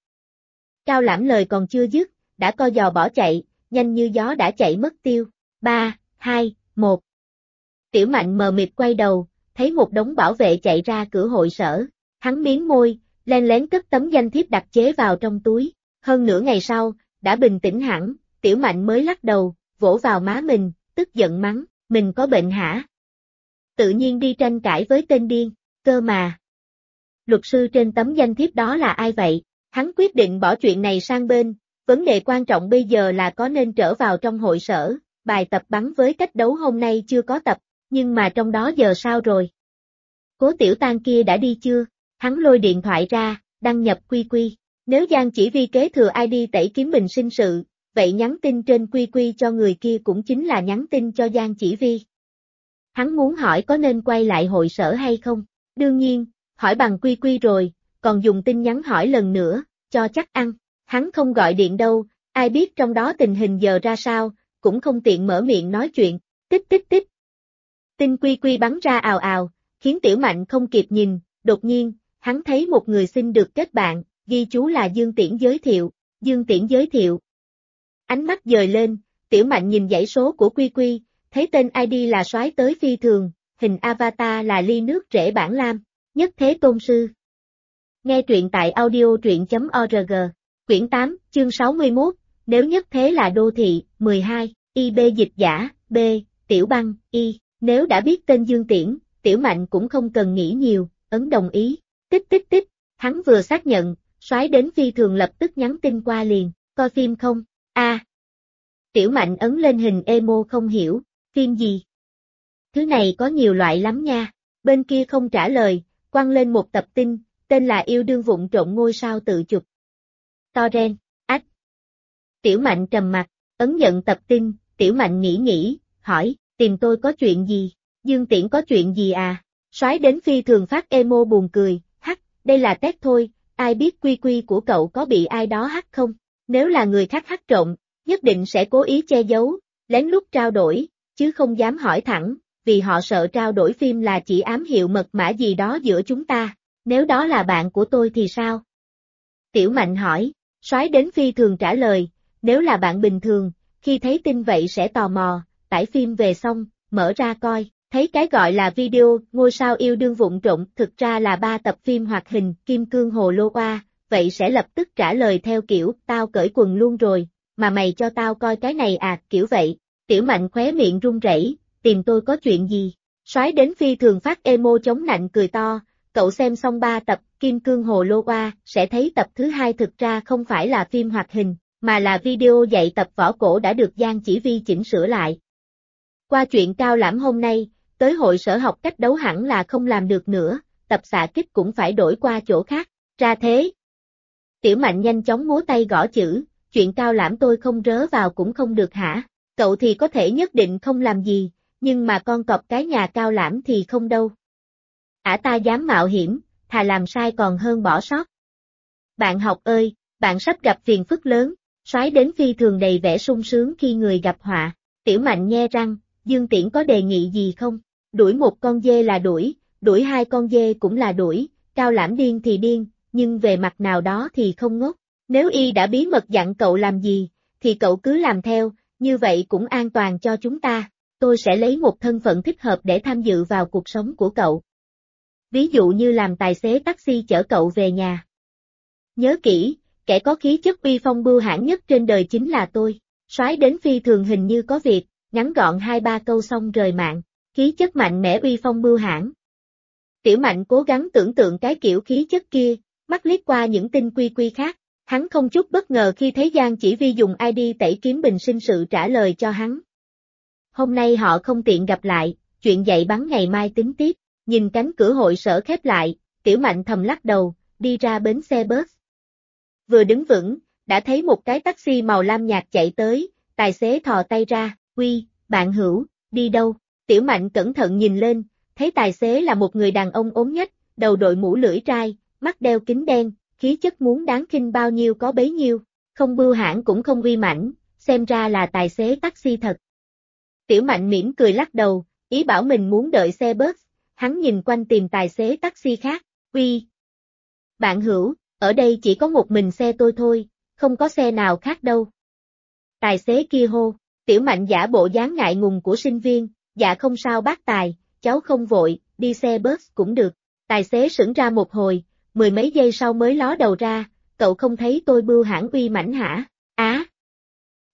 Cao Lãm lời còn chưa dứt, đã co giò bỏ chạy, nhanh như gió đã chạy mất tiêu. 3, 2, 1. Tiểu Mạnh mờ mịt quay đầu, thấy một đống bảo vệ chạy ra cửa hội sở. Hắn miếm môi, len lén cất tấm danh thiếp đặc chế vào trong túi. Hơn nửa ngày sau, đã bình tĩnh hẳn, Tiểu Mạnh mới lắc đầu, vỗ vào má mình, tức giận mắng, mình có bệnh hả? Tự nhiên đi tranh cãi với tên điên, cơ mà. Luật sư trên tấm danh thiếp đó là ai vậy? Hắn quyết định bỏ chuyện này sang bên, vấn đề quan trọng bây giờ là có nên trở vào trong hội sở, bài tập bắn với cách đấu hôm nay chưa có tập, nhưng mà trong đó giờ sao rồi? Cố Tiểu Tang kia đã đi chưa? Hắn lôi điện thoại ra, đăng nhập QQ. Nếu Giang Chỉ Vi kế thừa ID tẩy kiếm bình sinh sự, vậy nhắn tin trên QQ cho người kia cũng chính là nhắn tin cho Giang Chỉ Vi. Hắn muốn hỏi có nên quay lại hội sở hay không? Đương nhiên, hỏi bằng QQ rồi, còn dùng tin nhắn hỏi lần nữa, cho chắc ăn. Hắn không gọi điện đâu, ai biết trong đó tình hình giờ ra sao, cũng không tiện mở miệng nói chuyện. Tích tích tích. Tin QQ bắn ra ào ào, khiến Tiểu Mạnh không kịp nhìn, đột nhiên, hắn thấy một người xin được kết bạn, ghi chú là Dương Tiễn giới thiệu, Dương Tiễn giới thiệu. Ánh mắt dời lên, Tiểu Mạnh nhìn dãy số của QQ, thấy tên ID là soái tới phi thường, hình avatar là ly nước rễ bản lam, Nhất Thế Tôn Sư. Nghe truyện tại audio.org, quyển 8, chương 61, nếu Nhất Thế là đô thị, 12, IB dịch giả, B, Tiểu Băng, Y, nếu đã biết tên Dương Tiễn, Tiểu Mạnh cũng không cần nghĩ nhiều, ấn đồng ý, tích tích tích, hắn vừa xác nhận, soái đến phi thường lập tức nhắn tin qua liền, coi phim không, Tiểu Mạnh ấn lên hình emo không hiểu, phim gì? Thứ này có nhiều loại lắm nha, bên kia không trả lời, quăng lên một tập tin, tên là Yêu đương vụng trộn ngôi sao tự chụp. Torrent, ách. Tiểu Mạnh trầm mặt, ấn nhận tập tin, Tiểu Mạnh nghĩ, hỏi, tìm tôi có chuyện gì? Dương Tiễn có chuyện gì à? Soái đến phi thường phát emo buồn cười, hắc, đây là test thôi, ai biết QQ của cậu có bị ai đó hack không? Nếu là người khác hack trộm, nhất định sẽ cố ý che giấu, lén lút trao đổi, chứ không dám hỏi thẳng, vì họ sợ trao đổi phim là chỉ ám hiệu mật mã gì đó giữa chúng ta. Nếu đó là bạn của tôi thì sao? Tiểu Mạnh hỏi, soái đến phi thường trả lời, nếu là bạn bình thường, khi thấy tin vậy sẽ tò mò, tải phim về xong, mở ra coi, thấy cái gọi là video, ngôi sao yêu đương vụng trộn, thực ra là 3 tập phim hoạt hình, Kim Cương Hồ Lô Oa, vậy sẽ lập tức trả lời theo kiểu, tao cởi quần luôn rồi, mà mày cho tao coi cái này à, kiểu vậy. Tiểu Mạnh khóe miệng run rẩy, tìm tôi có chuyện gì? Soái đến phi thường phát emo chống nạnh cười to, cậu xem xong 3 tập Kim Cương Hồ Lô Oa, sẽ thấy tập thứ 2 thực ra không phải là phim hoạt hình, mà là video dạy tập võ cổ đã được Giang Chỉ Vi chỉnh sửa lại. Qua chuyện cao lãm hôm nay, tới hội sở học cách đấu hẳn là không làm được nữa, tập xạ kích cũng phải đổi qua chỗ khác, ra thế. Tiểu Mạnh nhanh chóng múa tay gõ chữ, chuyện cao lãm tôi không rớ vào cũng không được hả? Cậu thì có thể nhất định không làm gì, nhưng mà con cọp cái nhà cao lãm thì không đâu. Ta dám mạo hiểm, thà làm sai còn hơn bỏ sót. Bạn học ơi, bạn sắp gặp phiền phức lớn, soái đến phi thường đầy vẻ sung sướng khi người gặp họa. Tiểu Mạnh nhe răng, Dương Tiễn có đề nghị gì không? Đuổi một con dê là đuổi 2 con dê cũng là đuổi, cao lãm điên thì điên, nhưng về mặt nào đó thì không ngốc. Nếu y đã bí mật dặn cậu làm gì, thì cậu cứ làm theo, như vậy cũng an toàn cho chúng ta. Tôi sẽ lấy một thân phận thích hợp để tham dự vào cuộc sống của cậu. Ví dụ như làm tài xế taxi chở cậu về nhà. Nhớ kỹ, kẻ có khí chất uy phong bưu hãn nhất trên đời chính là tôi. Soái đến phi thường hình như có việc, ngắn gọn 2-3 câu xong rời mạng. Khí chất mạnh mẽ uy phong bưu hãn. Tiểu Mạnh cố gắng tưởng tượng cái kiểu khí chất kia, mắt liếc qua những tin QQ khác. Hắn không chút bất ngờ khi thấy Giang Chỉ Vi dùng ID tẩy kiếm bình sinh sự trả lời cho hắn. Hôm nay họ không tiện gặp lại, chuyện dạy bắn ngày mai tính tiếp. Nhìn cánh cửa hội sở khép lại, Tiểu Mạnh thầm lắc đầu, đi ra bến xe bus. Vừa đứng vững, đã thấy một cái taxi màu lam nhạt chạy tới, tài xế thò tay ra, "Uy, bạn hữu, đi đâu?" Tiểu Mạnh cẩn thận nhìn lên, thấy tài xế là một người đàn ông ốm nhách, đầu đội mũ lưỡi trai, mắt đeo kính đen, khí chất muốn đáng khinh bao nhiêu có bấy nhiêu, không bưu hãn cũng không uy mãnh, xem ra là tài xế taxi thật. Tiểu Mạnh mỉm cười lắc đầu, ý bảo mình muốn đợi xe bus. Hắn nhìn quanh tìm tài xế taxi khác, "Uy, bạn hữu, ở đây chỉ có một mình xe tôi thôi, không có xe nào khác đâu." Tài xế kia hô. Tiểu Mạnh giả bộ dáng ngại ngùng của sinh viên, "Dạ không sao bác tài, cháu không vội, đi xe bus cũng được." Tài xế sững ra một hồi, 10 mấy giây sau mới ló đầu ra, "Cậu không thấy tôi bưu hãn uy mãnh hả?"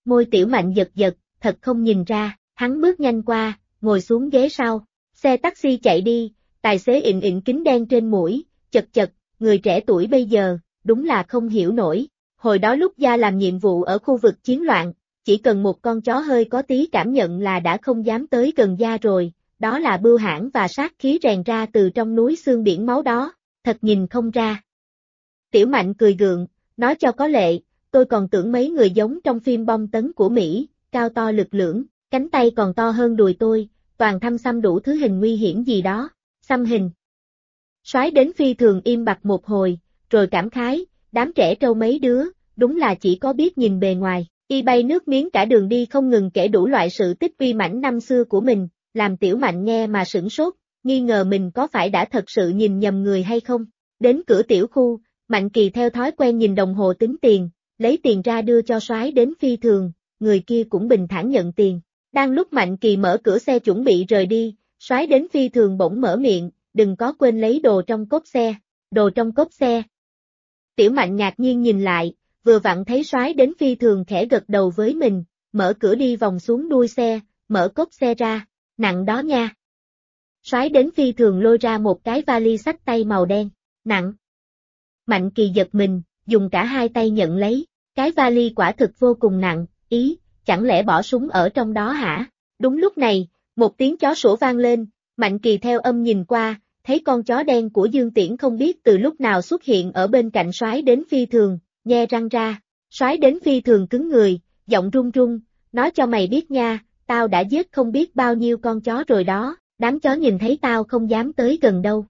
Môi Tiểu Mạnh giật giật, thật không nhìn ra, hắn bước nhanh qua, ngồi xuống ghế sau. Xe taxi chạy đi, tài xế ịn kính đen trên mũi, chật chật, người trẻ tuổi bây giờ, đúng là không hiểu nổi. Hồi đó lúc Gia làm nhiệm vụ ở khu vực chiến loạn, chỉ cần một con chó hơi có tí cảm nhận là đã không dám tới gần Gia rồi, đó là bưu hãn và sát khí rèn ra từ trong núi xương biển máu đó, thật nhìn không ra. Tiểu Mạnh cười gượng, nói cho có lệ, tôi còn tưởng mấy người giống trong phim bom tấn của Mỹ, cao to lực lưỡng, cánh tay còn to hơn đùi tôi, toàn thăm xăm đủ thứ hình nguy hiểm gì đó, xăm hình. Soái đến phi thường im bặt một hồi, rồi cảm khái, đám trẻ trâu mấy đứa, đúng là chỉ có biết nhìn bề ngoài, y bay nước miếng cả đường đi không ngừng kể đủ loại sự tích uy mãnh năm xưa của mình, làm Tiểu Mạnh nghe mà sửng sốt, nghi ngờ mình có phải đã thật sự nhìn nhầm người hay không. Đến cửa tiểu khu, Mạnh Kỳ theo thói quen nhìn đồng hồ tính tiền, lấy tiền ra đưa cho soái đến phi thường, người kia cũng bình thản nhận tiền. Đang lúc Mạnh Kỳ mở cửa xe chuẩn bị rời đi, soái đến phi thường bỗng mở miệng, đừng có quên lấy đồ trong cốp xe. Đồ trong cốp xe. Tiểu Mạnh ngạc nhiên nhìn lại, vừa vặn thấy soái đến phi thường khẽ gật đầu với mình, mở cửa đi vòng xuống đuôi xe, mở cốp xe ra, nặng đó nha. Soái đến phi thường lôi ra một cái vali xách tay màu đen, nặng. Mạnh Kỳ giật mình, dùng cả hai tay nhận lấy, cái vali quả thực vô cùng nặng, chẳng lẽ bỏ súng ở trong đó hả? Đúng lúc này, một tiếng chó sủa vang lên, Mạnh Kỳ theo âm nhìn qua, thấy con chó đen của Dương Tiễn không biết từ lúc nào xuất hiện ở bên cạnh soái đến phi thường, nhe răng ra. Soái đến phi thường cứng người, giọng run run, nói cho mày biết nha, tao đã giết không biết bao nhiêu con chó rồi đó, đám chó nhìn thấy tao không dám tới gần đâu.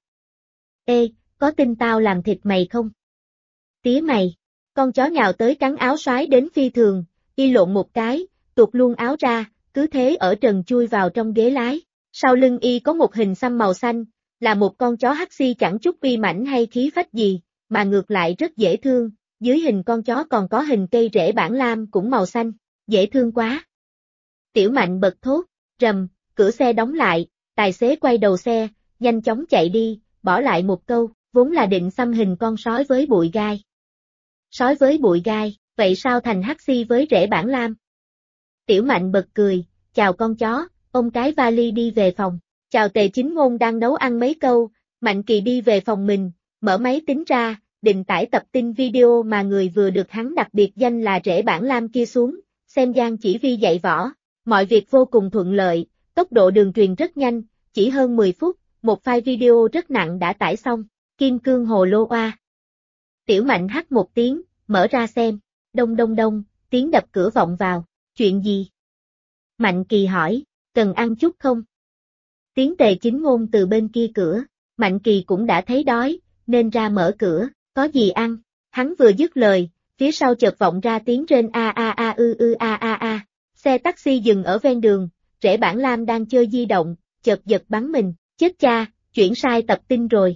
Ê, có tin tao làm thịt mày không? Tía mày, con chó nhào tới cắn áo soái đến phi thường, y lộn một cái, tuột luôn áo ra, cứ thế ở trần chui vào trong ghế lái. Sau lưng y có một hình xăm màu xanh, là một con chó hắc xi chẳng chút uy mãnh hay khí phách gì, mà ngược lại rất dễ thương, dưới hình con chó còn có hình cây rễ bản lam cũng màu xanh, dễ thương quá. Tiểu Mạnh bật thốt, rầm, cửa xe đóng lại, tài xế quay đầu xe, nhanh chóng chạy đi, bỏ lại một câu, vốn là định xăm hình con sói với bụi gai. Sói với bụi gai, vậy sao thành hắc xi với rễ bản lam? Tiểu Mạnh bật cười, chào con chó, ôm cái vali đi về phòng. Chào Tề Chính Ngôn đang nấu ăn mấy câu, Mạnh Kỳ đi về phòng mình, mở máy tính ra, định tải tập tin video mà người vừa được hắn đặc biệt danh là rễ bản lam kia xuống, xem Giang Chỉ Vi dạy võ. Mọi việc vô cùng thuận lợi, tốc độ đường truyền rất nhanh, chỉ hơn 10 phút, một file video rất nặng đã tải xong, Kim Cương Hồ Lô Oa. Tiểu Mạnh hắt một tiếng, mở ra xem, đông đông đông, tiếng đập cửa vọng vào, chuyện gì? Mạnh Kỳ hỏi, cần ăn chút không? Tiếng Tề Chính Ngôn từ bên kia cửa, Mạnh Kỳ cũng đã thấy đói, nên ra mở cửa, có gì ăn? Hắn vừa dứt lời, phía sau chợt vọng ra tiếng rên a a a ư a a a. Xe taxi dừng ở ven đường, rễ bản lam đang chơi di động, chợt giật bắn mình, chết cha, chuyển sai tập tin rồi,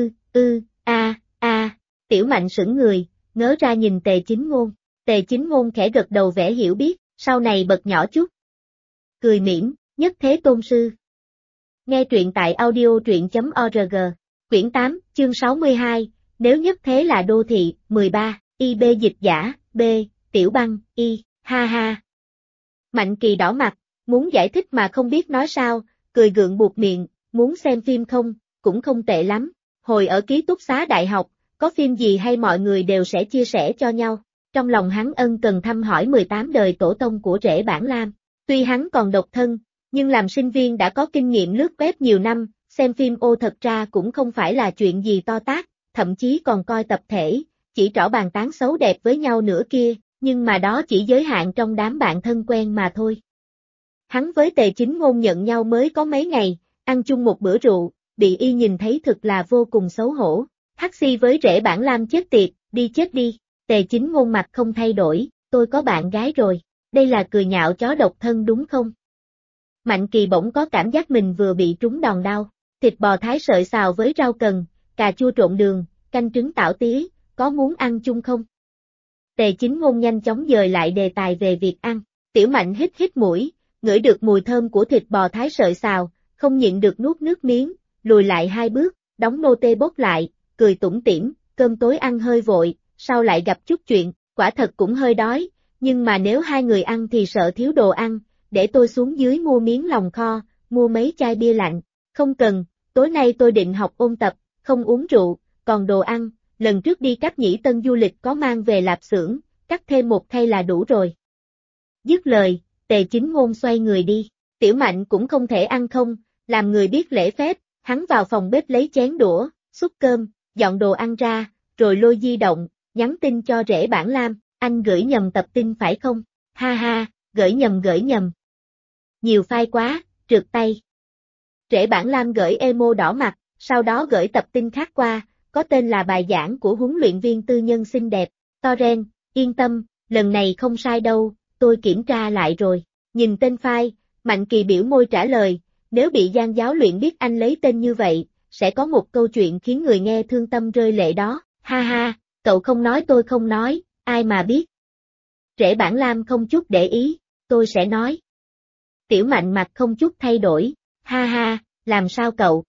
Tiểu Mạnh sững người, ngớ ra nhìn Tề Chính Ngôn. Tề Chính Ngôn khẽ gật đầu vẻ hiểu biết, sau này bật nhỏ chút. Cười mỉm, nhất thế tôn sư. Nghe truyện tại audio.org, quyển 8, chương 62, nếu nhất thế là đô thị, 13, IB dịch giả, B, Tiểu Băng, Y, ha ha. Mạnh Kỳ đỏ mặt, muốn giải thích mà không biết nói sao, cười gượng buộc miệng, muốn xem phim không, cũng không tệ lắm. Hồi ở ký túc xá đại học, có phim gì hay mọi người đều sẽ chia sẻ cho nhau. Trong lòng hắn ân cần thăm hỏi 18 đời tổ tông của rễ bản lam. Tuy hắn còn độc thân, nhưng làm sinh viên đã có kinh nghiệm lướt web nhiều năm, xem phim ô thật ra cũng không phải là chuyện gì to tát, thậm chí còn coi tập thể, chỉ trỏ bàn tán xấu đẹp với nhau nữa kia, nhưng mà đó chỉ giới hạn trong đám bạn thân quen mà thôi. Hắn với Tề Chính Ngôn nhận nhau mới có mấy ngày, ăn chung một bữa rượu, bị y nhìn thấy thực là vô cùng xấu hổ. Hắc xi với rễ bản lam chết tiệt, đi chết đi. Tề Chính Ngôn mặt không thay đổi, tôi có bạn gái rồi, đây là cười nhạo chó độc thân đúng không? Mạnh Kỳ bỗng có cảm giác mình vừa bị trúng đòn đau, thịt bò thái sợi xào với rau cần, cà chua trộn đường, canh trứng tảo tía, có muốn ăn chung không? Tề Chính Ngôn nhanh chóng dời lại đề tài về việc ăn, Tiểu Mạnh hít hít mũi, ngửi được mùi thơm của thịt bò thái sợi xào, không nhịn được nuốt nước miếng, lùi lại 2 bước, đóng nô tê bốc lại, cười tủm tỉm, cơm tối ăn hơi vội, sau lại gặp chút chuyện, quả thật cũng hơi đói, nhưng mà nếu hai người ăn thì sợ thiếu đồ ăn, để tôi xuống dưới mua miếng lòng kho, mua mấy chai bia lạnh. Không cần, tối nay tôi định học ôn tập, không uống rượu, còn đồ ăn, lần trước đi Cáp Nhĩ Tân du lịch có mang về lạp xưởng, cắt thêm một khay là đủ rồi. Dứt lời, Tề Chính Ngôn xoay người đi, Tiểu Mạnh cũng không thể ăn không, làm người biết lễ phép, hắn vào phòng bếp lấy chén đũa, xúc cơm, dọn đồ ăn ra, rồi lôi di động, nhắn tin cho Rễ Bản Lam, anh gửi nhầm tập tin phải không? Ha ha, gửi nhầm. Nhiều file quá, trượt tay. Rễ Bản Lam gửi emo đỏ mặt, sau đó gửi tập tin khác qua, có tên là bài giảng của huấn luyện viên tư nhân xinh đẹp, Toren, yên tâm, lần này không sai đâu, tôi kiểm tra lại rồi. Nhìn tên file, Mạnh Kỳ biểu môi trả lời, nếu bị Giang giáo luyện biết anh lấy tên như vậy, sẽ có một câu chuyện khiến người nghe thương tâm rơi lệ đó, ha ha, cậu không nói tôi không nói, ai mà biết. Rễ Bản Lam không chút để ý, tôi sẽ nói. Tiểu Mạnh mặt không chút thay đổi, ha ha, làm sao cậu?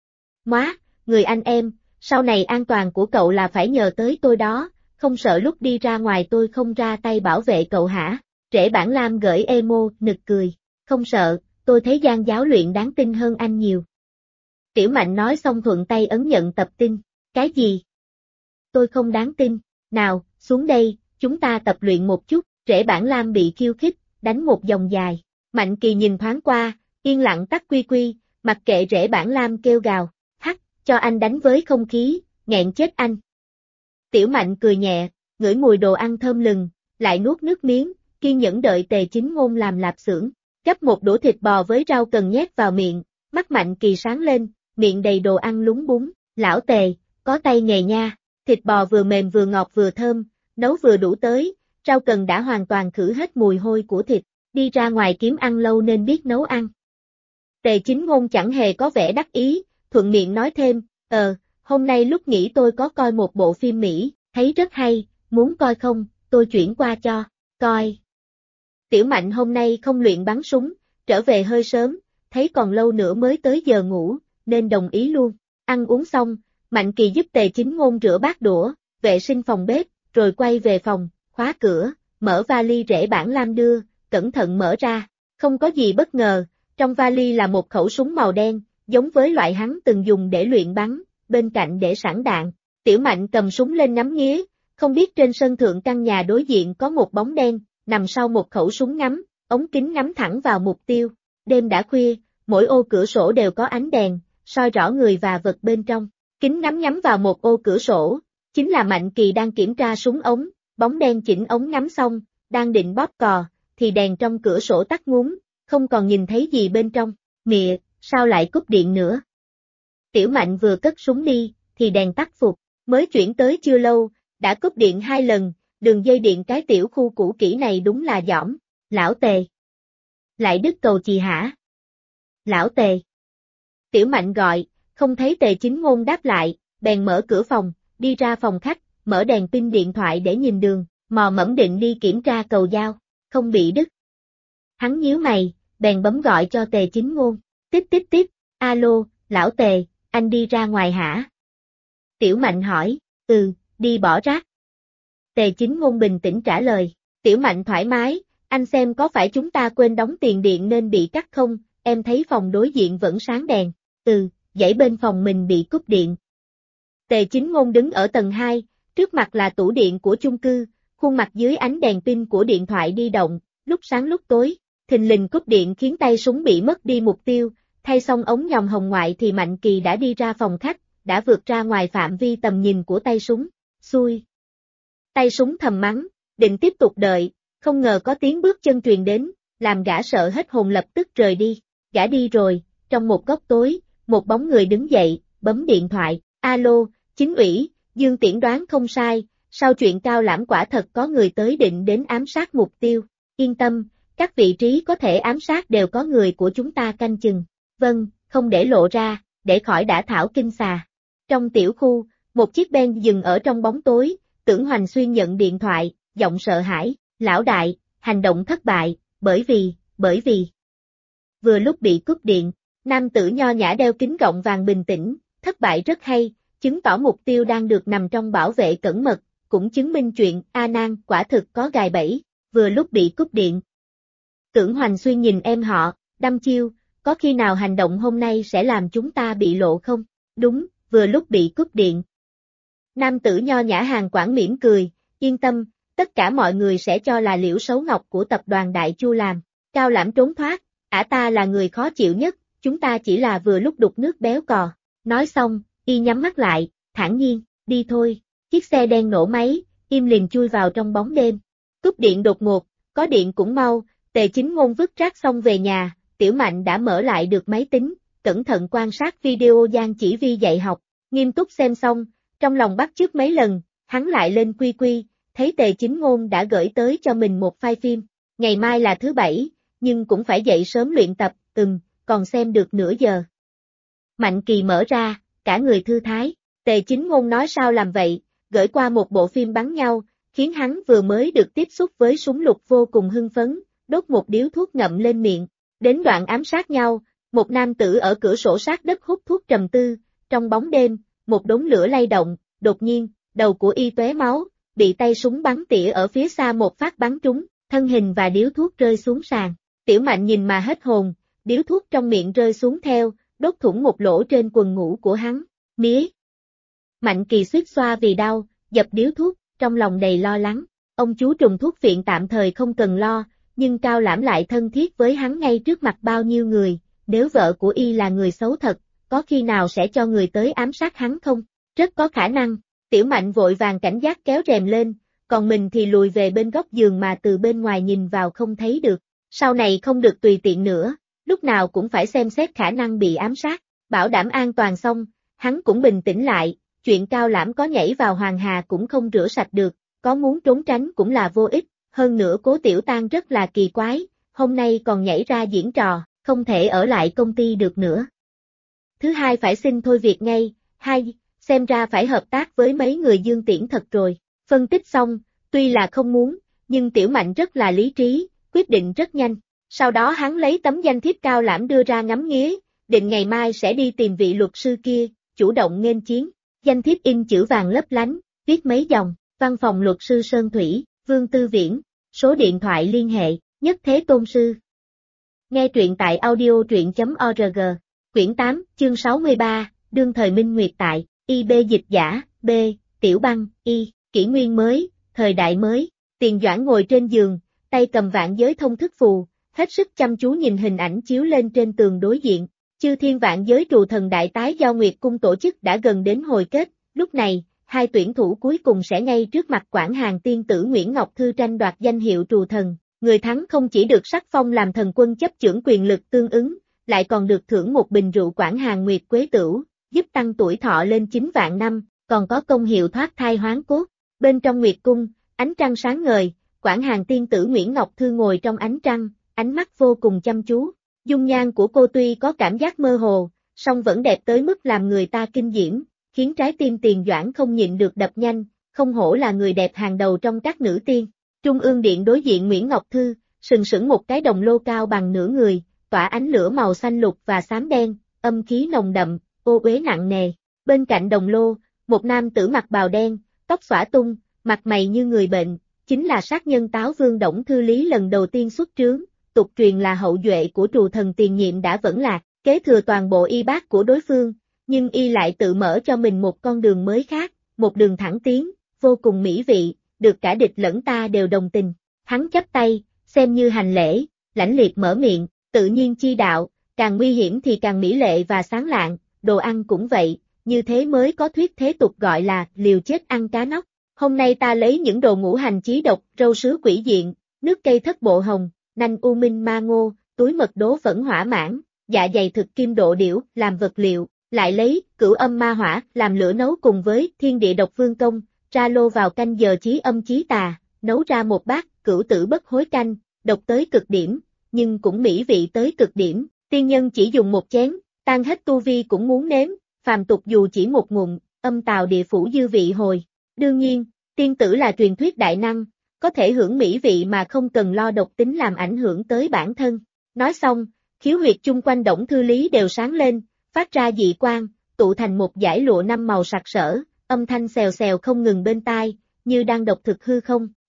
Móa, người anh em, sau này an toàn của cậu là phải nhờ tới tôi đó, không sợ lúc đi ra ngoài tôi không ra tay bảo vệ cậu hả? Rễ Bản Lam gửi emo, nực cười, không sợ, tôi thấy Giang giáo luyện đáng tin hơn anh nhiều. Tiểu Mạnh nói xong thuận tay ấn nhận tập tin, cái gì? Tôi không đáng tin, nào, xuống đây, chúng ta tập luyện một chút, Rễ Bản Lam bị khiêu khích, đánh một dòng dài. Mạnh Kỳ nhìn thoáng qua, yên lặng tắt quy, mặc kệ Rễ Bản Lam kêu gào, hắc, cho anh đánh với không khí, nghẹn chết anh. Tiểu Mạnh cười nhẹ, ngửi mùi đồ ăn thơm lừng, lại nuốt nước miếng, kiên nhẫn đợi Tề Chính Ngôn làm lạp xưởng, gắp một đũa thịt bò với rau cần nhét vào miệng, mắt Mạnh Kỳ sáng lên, miệng đầy đồ ăn lúng búng, lão Tề, có tay nghề nha, thịt bò vừa mềm vừa ngọt vừa thơm, nấu vừa đủ tới, rau cần đã hoàn toàn khử hết mùi hôi của thịt, đi ra ngoài kiếm ăn lâu nên biết nấu ăn. Tề Chính Ngôn chẳng hề có vẻ đắc ý, thuận miệng nói thêm, hôm nay lúc nghỉ tôi có coi một bộ phim Mỹ, thấy rất hay, muốn coi không, tôi chuyển qua cho, coi. Tiểu Mạnh hôm nay không luyện bắn súng, trở về hơi sớm, thấy còn lâu nữa mới tới giờ ngủ, nên đồng ý luôn. Ăn uống xong, Mạnh Kỳ giúp Tề Chính Ngôn rửa bát đũa, vệ sinh phòng bếp, rồi quay về phòng, khóa cửa, mở vali Rễ Bản Lam đưa, cẩn thận mở ra. Không có gì bất ngờ, trong vali là một khẩu súng màu đen, giống với loại hắn từng dùng để luyện bắn, bên cạnh để sẵn đạn. Tiểu Mạnh cầm súng lên ngắm nghía, không biết trên sân thượng căn nhà đối diện có một bóng đen, nằm sau một khẩu súng ngắm, ống kính ngắm thẳng vào mục tiêu. Đêm đã khuya, mỗi ô cửa sổ đều có ánh đèn, soi rõ người và vật bên trong. Kính ngắm nhắm vào một ô cửa sổ, chính là Mạnh Kỳ đang kiểm tra súng ống, bóng đen chỉnh ống ngắm xong, đang định bóp cò, thì đèn trong cửa sổ tắt ngúm, không còn nhìn thấy gì bên trong. Mẹ, sao lại cúp điện nữa? Tiểu Mạnh vừa cất súng đi, thì đèn tắt phục, mới chuyển tới chưa lâu, đã cúp điện 2 lần, đường dây điện cái tiểu khu cũ kỹ này đúng là dỏm. Lão Tề. Lại đứt cầu chì hả? Lão Tề. Tiểu Mạnh gọi, không thấy Tề Chính Ngôn đáp lại, bèn mở cửa phòng, đi ra phòng khách, mở đèn pin điện thoại để nhìn đường, mò mẫm định đi kiểm tra cầu giao, không bị đứt. Hắn nhíu mày, bèn bấm gọi cho Tề Chính Ngôn, tiếp, alo, lão Tề, anh đi ra ngoài hả? Tiểu Mạnh hỏi, đi bỏ rác. Tề Chính Ngôn bình tĩnh trả lời, Tiểu Mạnh thoải mái, anh xem có phải chúng ta quên đóng tiền điện nên bị cắt không, em thấy phòng đối diện vẫn sáng đèn, dãy bên phòng mình bị cúp điện. Tề Chính Ngôn đứng ở tầng 2, trước mặt là tủ điện của chung cư, khuôn mặt dưới ánh đèn pin của điện thoại di động, lúc sáng lúc tối, thình lình cúp điện khiến tay súng bị mất đi mục tiêu, thay xong ống nhòm hồng ngoại thì Mạnh Kỳ đã đi ra phòng khách, đã vượt ra ngoài phạm vi tầm nhìn của tay súng, xui. Tay súng thầm mắng, định tiếp tục đợi, không ngờ có tiếng bước chân truyền đến, làm gã sợ hết hồn lập tức rời đi, gã đi rồi, trong một góc tối, một bóng người đứng dậy, bấm điện thoại, alo, chính ủy, Dương Tiễn đoán không sai, sau chuyện Cao Lãm quả thật có người tới định đến ám sát mục tiêu, yên tâm, các vị trí có thể ám sát đều có người của chúng ta canh chừng, vâng, không để lộ ra, để khỏi đả thảo kinh xà. Trong tiểu khu, một chiếc Ben dừng ở trong bóng tối, Tưởng Hoành Xuyên nhận điện thoại, giọng sợ hãi, lão đại, hành động thất bại, bởi vì. Vừa lúc bị cúp điện, nam tử nho nhã đeo kính gọng vàng bình tĩnh, thất bại rất hay, chứng tỏ mục tiêu đang được nằm trong bảo vệ cẩn mật, cũng chứng minh chuyện A Nan quả thực có gài bẫy, vừa lúc bị cúp điện. Tưởng Hoành Xuyên nhìn em họ, đăm chiêu, có khi nào hành động hôm nay sẽ làm chúng ta bị lộ không? Đúng, vừa lúc bị cúp điện. Nam tử nho nhã Hàn Quảng mỉm cười, yên tâm, tất cả mọi người sẽ cho là Liễu Sấu Ngọc của tập đoàn Đại Chu làm. Cao Lãm trốn thoát, ta là người khó chịu nhất, chúng ta chỉ là vừa lúc đục nước béo cò. Nói xong, y nhắm mắt lại, thản nhiên, đi thôi. Chiếc xe đen nổ máy, im lìm chui vào trong bóng đêm. Cúp điện đột ngột, có điện cũng mau, Tề Chính Ngôn vứt rác xong về nhà, Tiểu Mạnh đã mở lại được máy tính, cẩn thận quan sát video Giang Chỉ Vi dạy học, nghiêm túc xem xong, trong lòng bắt chước mấy lần, hắn lại lên quy quy, thấy Tề Chính Ngôn đã gửi tới cho mình một file phim, ngày mai là thứ Bảy, nhưng cũng phải dậy sớm luyện tập, còn xem được nửa giờ. Mạnh Kỳ mở ra, cả người thư thái, Tề Chính Ngôn nói sao làm vậy, gửi qua một bộ phim bắn nhau, khiến hắn vừa mới được tiếp xúc với súng lục vô cùng hưng phấn, đốt một điếu thuốc ngậm lên miệng, đến đoạn ám sát nhau, một nam tử ở cửa sổ sát đất hút thuốc trầm tư, trong bóng đêm, một đống lửa lay động, đột nhiên, đầu của y tóe máu, bị tay súng bắn tỉa ở phía xa một phát bắn trúng, thân hình và điếu thuốc rơi xuống sàn. Tiểu Mạnh nhìn mà hết hồn, điếu thuốc trong miệng rơi xuống theo, đốt thủng một lỗ trên quần ngủ của hắn, mía. Mạnh Kỳ suýt xoa vì đau, dập điếu thuốc, trong lòng đầy lo lắng, ông chú trùng thuốc viện tạm thời không cần lo, nhưng Cao Lãm lại thân thiết với hắn ngay trước mặt bao nhiêu người, nếu vợ của y là người xấu thật, có khi nào sẽ cho người tới ám sát hắn không? Rất có khả năng. Tiểu Mạnh vội vàng cảnh giác kéo rèm lên, còn mình thì lùi về bên góc giường mà từ bên ngoài nhìn vào không thấy được. Sau này không được tùy tiện nữa, lúc nào cũng phải xem xét khả năng bị ám sát, bảo đảm an toàn xong, hắn cũng bình tĩnh lại, chuyện Cao Lãm có nhảy vào Hoàng Hà cũng không rửa sạch được, có muốn trốn tránh cũng là vô ích, hơn nữa Cố Tiểu Tang rất là kỳ quái, hôm nay còn nhảy ra diễn trò, không thể ở lại công ty được nữa. Thứ hai phải xin thôi việc ngay, xem ra phải hợp tác với mấy người Dương Tiễn thật rồi. Phân tích xong, tuy là không muốn, nhưng Tiểu Mạnh rất là lý trí, quyết định rất nhanh. Sau đó hắn lấy tấm danh thiếp Cao Lãm đưa ra ngắm nghía, định ngày mai sẽ đi tìm vị luật sư kia, chủ động nghênh chiến. Danh thiếp in chữ vàng lấp lánh, viết mấy dòng, văn phòng luật sư Sơn Thủy, Vương Tư Viễn, số điện thoại liên hệ, Nhất Thế Tôn Sư. Nghe truyện tại audio.truyện.org, quyển 8, chương 63, đương thời Minh Nguyệt tại, IB dịch giả, B, Tiểu Băng, Y, kỷ nguyên mới, thời đại mới, Tiền Doãn ngồi trên giường, tay cầm vạn giới thông thức phù, hết sức chăm chú nhìn hình ảnh chiếu lên trên tường đối diện. Chư Thiên Vạn Giới Trù Thần Đại Tái do Nguyệt Cung tổ chức đã gần đến hồi kết, lúc này, hai tuyển thủ cuối cùng sẽ ngay trước mặt Quảng Hàn tiên tử Nguyễn Ngọc Thư tranh đoạt danh hiệu Trù Thần. Người thắng không chỉ được sắc phong làm thần quân chấp chưởng quyền lực tương ứng, lại còn được thưởng một bình rượu Quảng Hàn Nguyệt Quế Tửu, giúp tăng tuổi thọ lên 9 vạn năm, còn có công hiệu thoát thai hoán cốt. Bên trong Nguyệt Cung, ánh trăng sáng ngời, Quảng Hàn tiên tử Nguyễn Ngọc Thư ngồi trong ánh trăng, ánh mắt vô cùng chăm chú. Dung nhan của cô tuy có cảm giác mơ hồ, song vẫn đẹp tới mức làm người ta kinh diễm, khiến trái tim Tiền Doãn không nhịn được đập nhanh, không hổ là người đẹp hàng đầu trong các nữ tiên. Trung ương điện đối diện Nguyễn Ngọc Thư, sừng sững một cái đồng lô cao bằng nửa người, tỏa ánh lửa màu xanh lục và xám đen, âm khí nồng đậm, ô uế nặng nề. Bên cạnh đồng lô, một nam tử mặc bào đen, tóc xõa tung, mặt mày như người bệnh, chính là sát nhân Táo Vương Đổng Thư Lý lần đầu tiên xuất trướng, tục truyền là hậu duệ của Trù Thần tiền nhiệm đã vẫn lạc, kế thừa toàn bộ y bát của đối phương, nhưng y lại tự mở cho mình một con đường mới khác, một đường thẳng tiến, vô cùng mỹ vị, được cả địch lẫn ta đều đồng tình. Hắn chắp tay, xem như hành lễ, lãnh liệt mở miệng, tự nhiên chi đạo, càng nguy hiểm thì càng mỹ lệ và sáng lạng, đồ ăn cũng vậy, như thế mới có thuyết thế tục gọi là liều chết ăn cá nóc. Hôm nay ta lấy những đồ ngũ hành chí độc, râu sứ quỷ diện, nước cây thất bộ hồng, nanh u minh ma ngô, túi mật đố phẫn hỏa mãn, dạ dày thực kim độ điểu làm vật liệu, lại lấy cửu âm ma hỏa làm lửa nấu cùng với thiên địa độc vương công, ra lô vào canh giờ chí âm chí tà, nấu ra một bát cửu tử bất hối canh, độc tới cực điểm, nhưng cũng mỹ vị tới cực điểm, tiên nhân chỉ dùng một chén, tan hết tu vi cũng muốn nếm, phàm tục dù chỉ một ngụm, âm tào địa phủ dư vị hồi. Đương nhiên, tiên tử là truyền thuyết đại năng, có thể hưởng mỹ vị mà không cần lo độc tính làm ảnh hưởng tới bản thân. Nói xong, khiếu huyệt chung quanh Đổng Thư Lý đều sáng lên, phát ra dị quang, tụ thành một dải lụa 5 màu sặc sỡ, âm thanh xèo xèo không ngừng bên tai, như đang đọc thực hư không.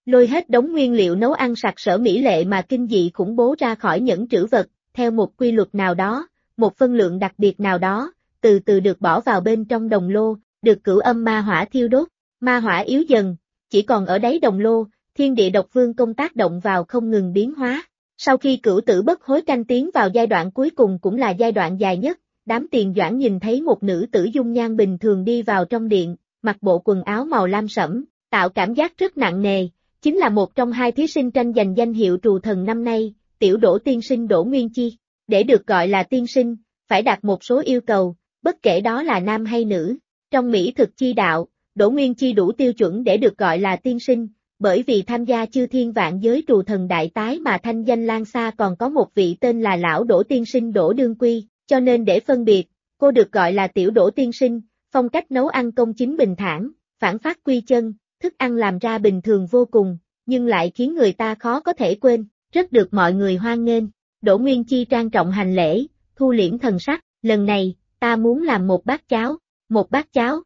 lôi hết đống nguyên liệu nấu ăn sặc sỡ mỹ lệ mà kinh dị khủng bố ra khỏi nhẫn trữ vật, theo một quy luật nào đó, một phân lượng đặc biệt nào đó, từ từ được bỏ vào bên trong đồng lô, được cửu âm ma hỏa thiêu đốt, ma hỏa yếu dần, chỉ còn ở đáy đồng lô, thiên địa độc vương công tác động vào không ngừng biến hóa. Sau khi cửu tử bất hối canh tiến vào giai đoạn cuối cùng cũng là giai đoạn dài nhất, đám Tiền Doãn nhìn thấy một nữ tử dung nhan bình thường đi vào trong điện, mặc bộ quần áo màu lam sẫm, tạo cảm giác rất nặng nề, chính là một trong hai thí sinh tranh giành danh hiệu trù thần năm nay, tiểu Đỗ tiên sinh Đỗ Nguyên Chi. Để được gọi là tiên sinh, phải đạt một số yêu cầu, bất kể đó là nam hay nữ. Trong mỹ thực chi đạo, Đỗ Nguyên Chi đủ tiêu chuẩn để được gọi là tiên sinh, bởi vì tham gia chư thiên vạn giới trù thần đại tái mà thanh danh lan xa còn có một vị tên là lão Đỗ tiên sinh Đỗ Đương Quy, cho nên để phân biệt, cô được gọi là tiểu Đỗ tiên sinh, phong cách nấu ăn công chính bình thản, phản phát quy chân, thức ăn làm ra bình thường vô cùng, nhưng lại khiến người ta khó có thể quên, rất được mọi người hoan nghênh. Đỗ Nguyên Chi trang trọng hành lễ, thu liễm thần sắc, lần này, ta muốn làm một bát cháo, một bát cháo.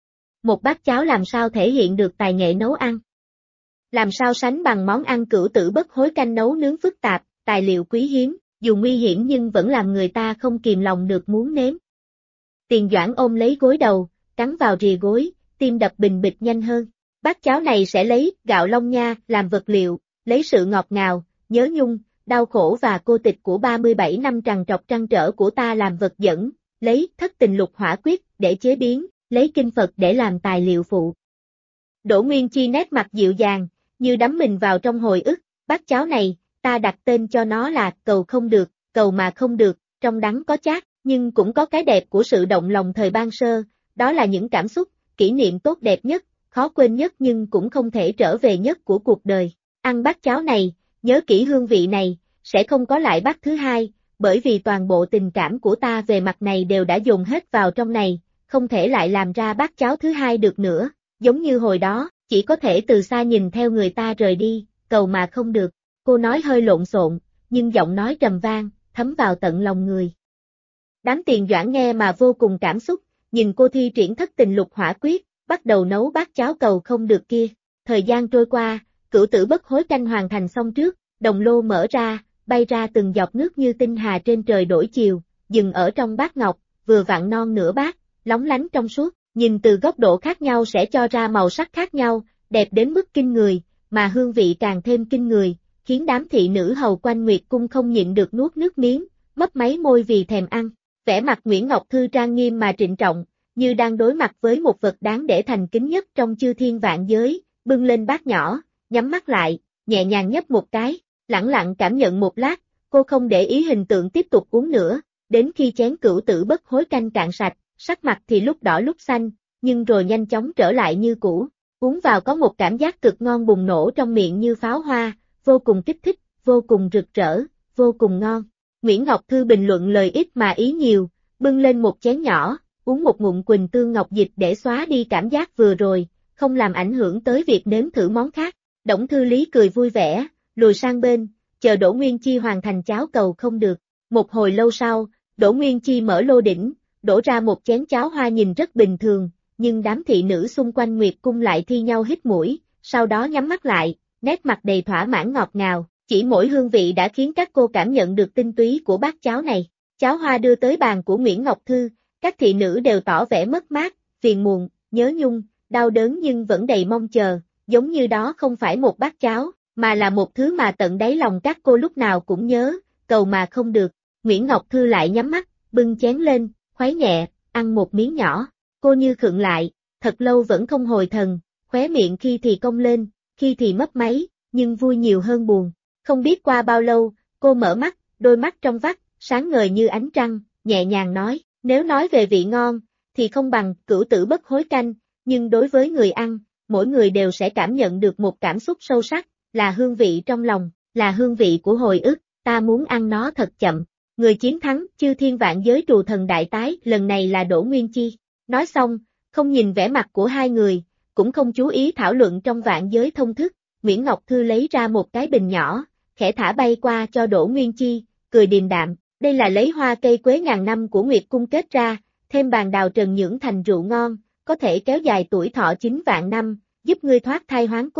Một bát cháo làm sao thể hiện được tài nghệ nấu ăn? Làm sao sánh bằng món ăn cửu tử bất hối canh nấu nướng phức tạp, tài liệu quý hiếm, dù nguy hiểm nhưng vẫn làm người ta không kìm lòng được muốn nếm. Tiền Doãn ôm lấy gối đầu, cắn vào rìa gối, tim đập bình bịch nhanh hơn. Bát cháo này sẽ lấy gạo long nha làm vật liệu, lấy sự ngọt ngào, nhớ nhung, đau khổ và cô tịch của 37 năm trằn trọc trăn trở của ta làm vật dẫn, lấy thất tình lục hỏa quyết để chế biến, lấy kinh Phật để làm tài liệu phụ. Đỗ Nguyên Chi nét mặt dịu dàng, như đắm mình vào trong hồi ức, bát cháo này, ta đặt tên cho nó là cầu không được, cầu mà không được, trong đắng có chát, nhưng cũng có cái đẹp của sự động lòng thời ban sơ, đó là những cảm xúc, kỷ niệm tốt đẹp nhất, khó quên nhất nhưng cũng không thể trở về nhất của cuộc đời. Ăn bát cháo này, nhớ kỹ hương vị này, sẽ không có lại bát thứ hai, bởi vì toàn bộ tình cảm của ta về mặt này đều đã dồn hết vào trong này, không thể lại làm ra bát cháo thứ hai được nữa, giống như hồi đó, chỉ có thể từ xa nhìn theo người ta rời đi, cầu mà không được. Cô nói hơi lộn xộn, nhưng giọng nói trầm vang, thấm vào tận lòng người. Đám Tiền Doãn nghe mà vô cùng cảm xúc, nhìn cô thi triển thất tình lục hỏa quyết, bắt đầu nấu bát cháo cầu không được kia. Thời gian trôi qua, cửu tử bất hối canh hoàn thành xong trước, đồng lô mở ra, bay ra từng giọt nước như tinh hà trên trời đổi chiều, dừng ở trong bát ngọc, vừa vặn non nửa bát, lóng lánh trong suốt, nhìn từ góc độ khác nhau sẽ cho ra màu sắc khác nhau, đẹp đến mức kinh người, mà hương vị càng thêm kinh người, khiến đám thị nữ hầu quanh Nguyệt Cung không nhịn được nuốt nước miếng, mấp máy môi vì thèm ăn. Vẻ mặt Nguyễn Ngọc Thư trang nghiêm mà trịnh trọng, như đang đối mặt với một vật đáng để thành kính nhất trong chư thiên vạn giới, bưng lên bát nhỏ, nhắm mắt lại, nhẹ nhàng nhấp một cái, lẳng lặng cảm nhận một lát, cô không để ý hình tượng tiếp tục uống nữa, đến khi chén cửu tử bất hối canh cạn sạch, sắc mặt thì lúc đỏ lúc xanh, nhưng rồi nhanh chóng trở lại như cũ, uống vào có một cảm giác cực ngon bùng nổ trong miệng như pháo hoa, vô cùng kích thích, vô cùng rực rỡ, vô cùng ngon. Nguyễn Ngọc Thư bình luận lời ít mà ý nhiều, bưng lên một chén nhỏ, uống một ngụm Quỳnh Tương Ngọc Dịch để xóa đi cảm giác vừa rồi, không làm ảnh hưởng tới việc nếm thử món khác. Đổng Thư Lý cười vui vẻ, lùi sang bên, chờ Đỗ Nguyên Chi hoàn thành cháo cầu không được. Một hồi lâu sau, Đỗ Nguyên Chi mở lô đỉnh, đổ ra một chén cháo hoa nhìn rất bình thường, nhưng đám thị nữ xung quanh Nguyệt Cung lại thi nhau hít mũi, sau đó nhắm mắt lại, nét mặt đầy thỏa mãn ngọt ngào, chỉ mỗi hương vị đã khiến các cô cảm nhận được tinh túy của bát cháo này. Cháo hoa đưa tới bàn của Nguyễn Ngọc Thư, các thị nữ đều tỏ vẻ mất mát, phiền muộn, nhớ nhung, đau đớn nhưng vẫn đầy mong chờ, giống như đó không phải một bát cháo, mà là một thứ mà tận đáy lòng các cô lúc nào cũng nhớ, cầu mà không được. Nguyễn Ngọc Thư lại nhắm mắt, bưng chén lên, khuấy nhẹ, ăn một miếng nhỏ, cô như khựng lại, thật lâu vẫn không hồi thần, khóe miệng khi thì cong lên, khi thì mấp máy, nhưng vui nhiều hơn buồn. Không biết qua bao lâu, cô mở mắt, đôi mắt trong vắt, sáng ngời như ánh trăng, nhẹ nhàng nói, nếu nói về vị ngon, thì không bằng cửu tử bất hối canh, nhưng đối với người ăn, mỗi người đều sẽ cảm nhận được một cảm xúc sâu sắc, là hương vị trong lòng, là hương vị của hồi ức, ta muốn ăn nó thật chậm. Người chiến thắng, chư thiên vạn giới trù thần đại tái, lần này là Đỗ Nguyên Chi. Nói xong, không nhìn vẻ mặt của hai người, cũng không chú ý thảo luận trong vạn giới thông thức, Nguyễn Ngọc Thư lấy ra một cái bình nhỏ, khẽ thả bay qua cho Đỗ Nguyên Chi, cười điềm đạm, đây là lấy hoa cây quế ngàn năm của Nguyệt Cung kết ra, thêm bàn đào trần nhưỡng thành rượu ngon, có thể kéo dài tuổi thọ 9 vạn năm, giúp ngươi thoát thai hoán cốt,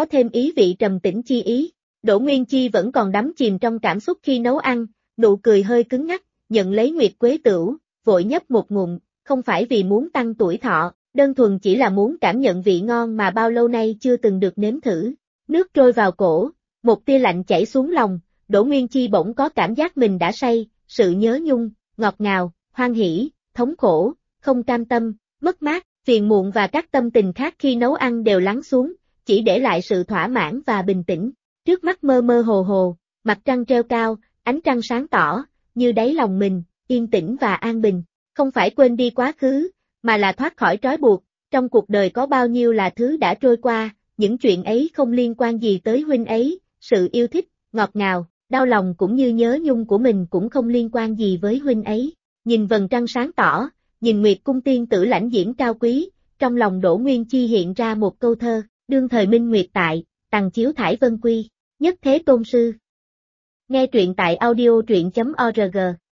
có thêm ý vị trầm tĩnh chi ý. Đỗ Nguyên Chi vẫn còn đắm chìm trong cảm xúc khi nấu ăn, nụ cười hơi cứng ngắc, nhận lấy nguyệt quế tửu, vội nhấp một ngụm, không phải vì muốn tăng tuổi thọ, đơn thuần chỉ là muốn cảm nhận vị ngon mà bao lâu nay chưa từng được nếm thử. Nước trôi vào cổ, một tia lạnh chảy xuống lòng, Đỗ Nguyên Chi bỗng có cảm giác mình đã say, sự nhớ nhung, ngọt ngào, hoan hỉ, thống khổ, không cam tâm, mất mát, phiền muộn và các tâm tình khác khi nấu ăn đều lắng xuống, chỉ để lại sự thỏa mãn và bình tĩnh. Trước mắt mơ mơ hồ hồ, mặt trăng treo cao, ánh trăng sáng tỏ, như đáy lòng mình, yên tĩnh và an bình. Không phải quên đi quá khứ, mà là thoát khỏi trói buộc. Trong cuộc đời có bao nhiêu là thứ đã trôi qua, những chuyện ấy không liên quan gì tới huynh ấy, sự yêu thích, ngọt ngào, đau lòng cũng như nhớ nhung của mình cũng không liên quan gì với huynh ấy. Nhìn vầng trăng sáng tỏ, nhìn Nguyệt cung tiên tử lãnh diễm cao quý, trong lòng Đỗ Nguyên Chi hiện ra một câu thơ, đương thời minh nguyệt tại, tằng chiếu thải vân quy, nhất thế tôn sư. Nghe truyện tại audio truyện.org